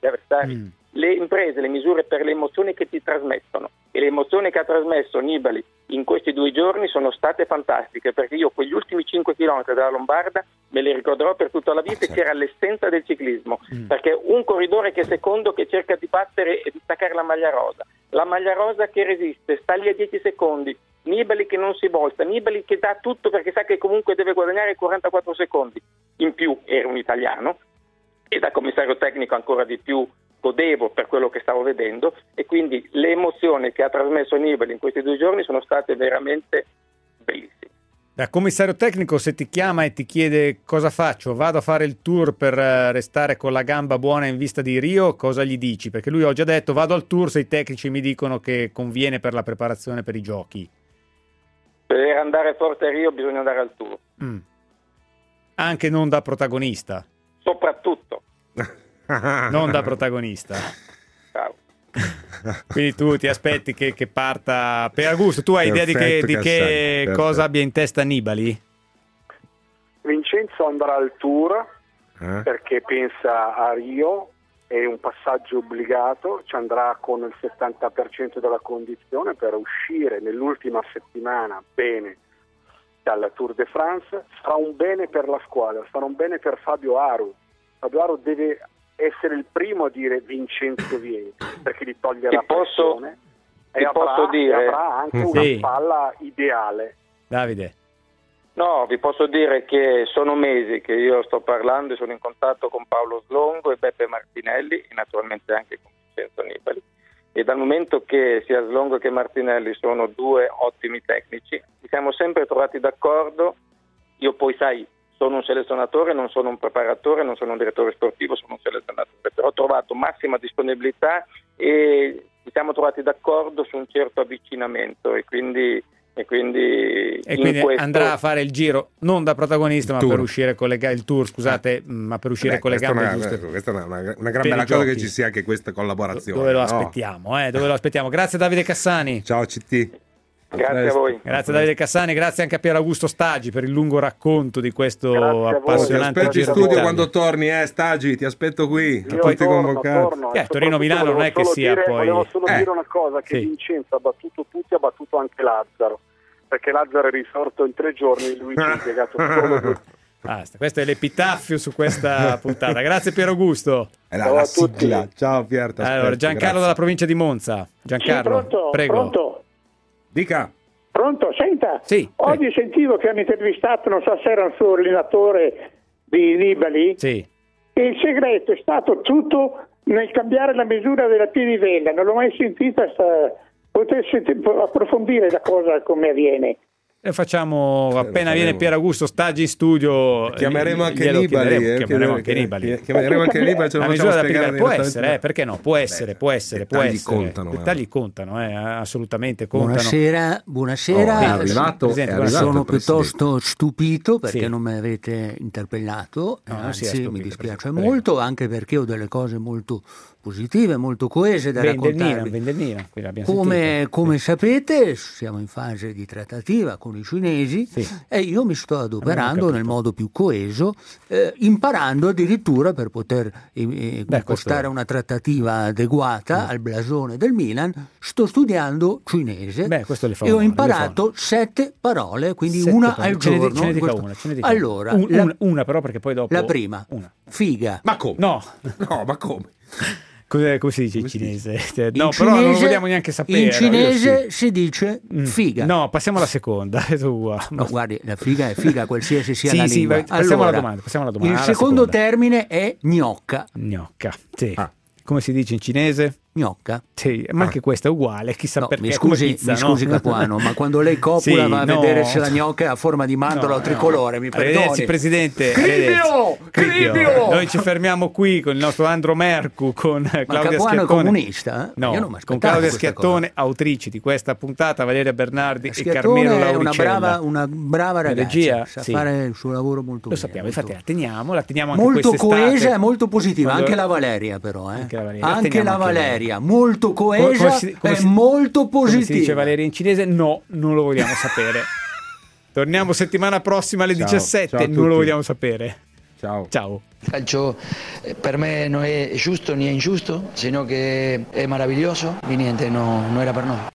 [SPEAKER 9] le imprese, le misure per le emozioni che ti trasmettono, e le emozioni che ha trasmesso Nibali in questi 2 giorni sono state fantastiche, perché io quegli ultimi 5 chilometri della Lombarda me li ricorderò per tutta la vita, che era l'essenza del ciclismo, perché un corridore che è secondo, che cerca di battere e di staccare la maglia rosa che resiste, sta lì a 10 secondi, Nibali che non si volta, Nibali che dà tutto perché sa che comunque deve guadagnare 44 secondi, in più era un italiano, e da commissario tecnico ancora di più godevo per quello che stavo vedendo, e quindi le emozioni che ha trasmesso Nibali in questi 2 giorni sono state veramente bellissime.
[SPEAKER 6] Da commissario tecnico, se ti chiama e ti chiede cosa faccio, vado a fare il tour per restare con la gamba buona in vista di Rio, cosa gli dici? Perché lui ha già detto vado al tour se i tecnici mi dicono che conviene per la preparazione per i giochi.
[SPEAKER 9] Per andare forte a Rio bisogna andare al tour.
[SPEAKER 6] Anche non da protagonista.
[SPEAKER 9] Soprattutto.
[SPEAKER 6] Non da protagonista.
[SPEAKER 9] Ciao.
[SPEAKER 6] Quindi tu ti aspetti che parta per Augusto. Tu hai idea di che cosa abbia in testa Nibali?
[SPEAKER 10] Vincenzo andrà al tour perché pensa a Rio, è un passaggio obbligato, ci andrà con il 70% della condizione per uscire nell'ultima settimana bene dalla Tour de France. Sarà un bene per la squadra, sarà un bene per Fabio Aru. Fabio Aru deve essere il primo a dire Vincenzo vieni, perché gli toglie la pressione e avrà anche una spalla ideale.
[SPEAKER 6] Davide.
[SPEAKER 9] No, vi posso dire che sono mesi che io sto parlando e sono in contatto con Paolo Slongo e Beppe Martinelli e naturalmente anche con Vincenzo Nibali, e dal momento che sia Slongo che Martinelli sono 2 ottimi tecnici, ci siamo sempre trovati d'accordo. Io poi sono un selezionatore, non sono un preparatore, non sono un direttore sportivo, sono un selezionatore, però ho trovato massima disponibilità e ci siamo trovati d'accordo su un certo avvicinamento e quindi questo
[SPEAKER 6] andrà a fare il giro non da protagonista ma per uscire il tour, scusate, ma per uscire con le gambe giuste.
[SPEAKER 7] Questa è una gran bella cosa che ci sia anche questa collaborazione.
[SPEAKER 6] Dove lo aspettiamo, grazie Davide Cassani.
[SPEAKER 7] Ciao CT.
[SPEAKER 9] Grazie a voi.
[SPEAKER 6] Grazie Davide Cassani, grazie anche a Pier Augusto Stagi per il lungo racconto di questo appassionante
[SPEAKER 7] giro. Ti aspetto in studio quando torni, Stagi, ti aspetto qui.
[SPEAKER 10] Torno.
[SPEAKER 6] Torino-Milano non è che sia poi.
[SPEAKER 10] Volevo solo dire una cosa, che Vincenzo ha battuto tutti, ha battuto anche Lazzaro, perché Lazzaro è risorto in 3 giorni, lui ci ha impiegato solo 2.
[SPEAKER 6] Basta, questo è l'epitaffio su questa puntata. Grazie Pier Augusto.
[SPEAKER 7] La sigla. Ciao Pier.
[SPEAKER 6] Allora, Giancarlo dalla provincia di Monza. Giancarlo, prego.
[SPEAKER 12] Pronto?
[SPEAKER 7] Dica.
[SPEAKER 12] Pronto, senta.
[SPEAKER 6] Sì.
[SPEAKER 12] Oggi sentivo che hanno intervistato, non so se era il suo allenatore di Nibali.
[SPEAKER 6] Sì.
[SPEAKER 12] E il segreto è stato tutto nel cambiare la misura della piedivella. Non l'ho mai sentita, potessi approfondire la cosa come avviene.
[SPEAKER 6] E facciamo appena viene Pier Augusto Staggi in studio.
[SPEAKER 7] Chiameremo anche Nibali.
[SPEAKER 6] Chiameremo anche Nibali.
[SPEAKER 7] Ce lo facciamo spiegare.
[SPEAKER 6] Può essere, perché no? Può essere.
[SPEAKER 7] Dettagli contano.
[SPEAKER 6] Dettagli contano, assolutamente contano.
[SPEAKER 15] Buonasera.
[SPEAKER 7] È arrivato.
[SPEAKER 15] Sono piuttosto stupito perché non mi avete interpellato. Anzi, mi dispiace molto, anche perché ho delle cose molto positive, molto coese da raccontarvi.
[SPEAKER 6] Vende il Milan,
[SPEAKER 15] come sapete, siamo in fase di trattativa con i cinesi e io mi sto adoperando nel modo più coeso, imparando addirittura per poter impostare una trattativa adeguata al blasone del Milan. Sto studiando cinese e ho imparato 7 parole, quindi una al giorno.
[SPEAKER 6] Ce ne dica una.
[SPEAKER 15] Allora,
[SPEAKER 6] una però, perché poi dopo
[SPEAKER 15] la prima, figa.
[SPEAKER 7] Ma come?
[SPEAKER 6] No,
[SPEAKER 7] ma come?
[SPEAKER 6] Come si dice in cinese? No, però non lo vogliamo neanche sapere.
[SPEAKER 15] In cinese si dice figa.
[SPEAKER 6] No, passiamo alla seconda.
[SPEAKER 15] No, guardi, la figa è figa, qualsiasi sia la lingua.
[SPEAKER 6] Sì, passiamo alla domanda.
[SPEAKER 15] Il secondo termine è gnocca.
[SPEAKER 6] Gnocca, sì. Come si dice in cinese?
[SPEAKER 15] Gnocca.
[SPEAKER 6] Sì, ma anche questa è uguale, chissà perché.
[SPEAKER 15] Mi scusi Capuano, ma quando lei copula va a vedere se la gnocca è a forma di mandorla o tricolore, mi perdoni.
[SPEAKER 6] Arrivederci Presidente.
[SPEAKER 15] Cribio!
[SPEAKER 6] Noi ci fermiamo qui con il nostro Andro Mercu, con Claudia Schiattone.
[SPEAKER 15] È comunista?
[SPEAKER 6] No, con Claudia Schiattone, autrice di questa puntata, Valeria Bernardi e Carmelo Lauricella.
[SPEAKER 15] È una brava ragazza, sa fare il suo lavoro molto bene.
[SPEAKER 6] Lo sappiamo, infatti la teniamo anche
[SPEAKER 15] molto coesa e molto positiva, anche la Valeria però. Anche la Valeria. Molto coesa e molto positiva.
[SPEAKER 6] Come si dice Valeria in cinese? No, non lo vogliamo sapere. Torniamo settimana prossima alle 17. Non lo vogliamo sapere.
[SPEAKER 7] Ciao.
[SPEAKER 11] Il calcio per me non è giusto né ingiusto, sino che è meraviglioso e niente, no era per noi.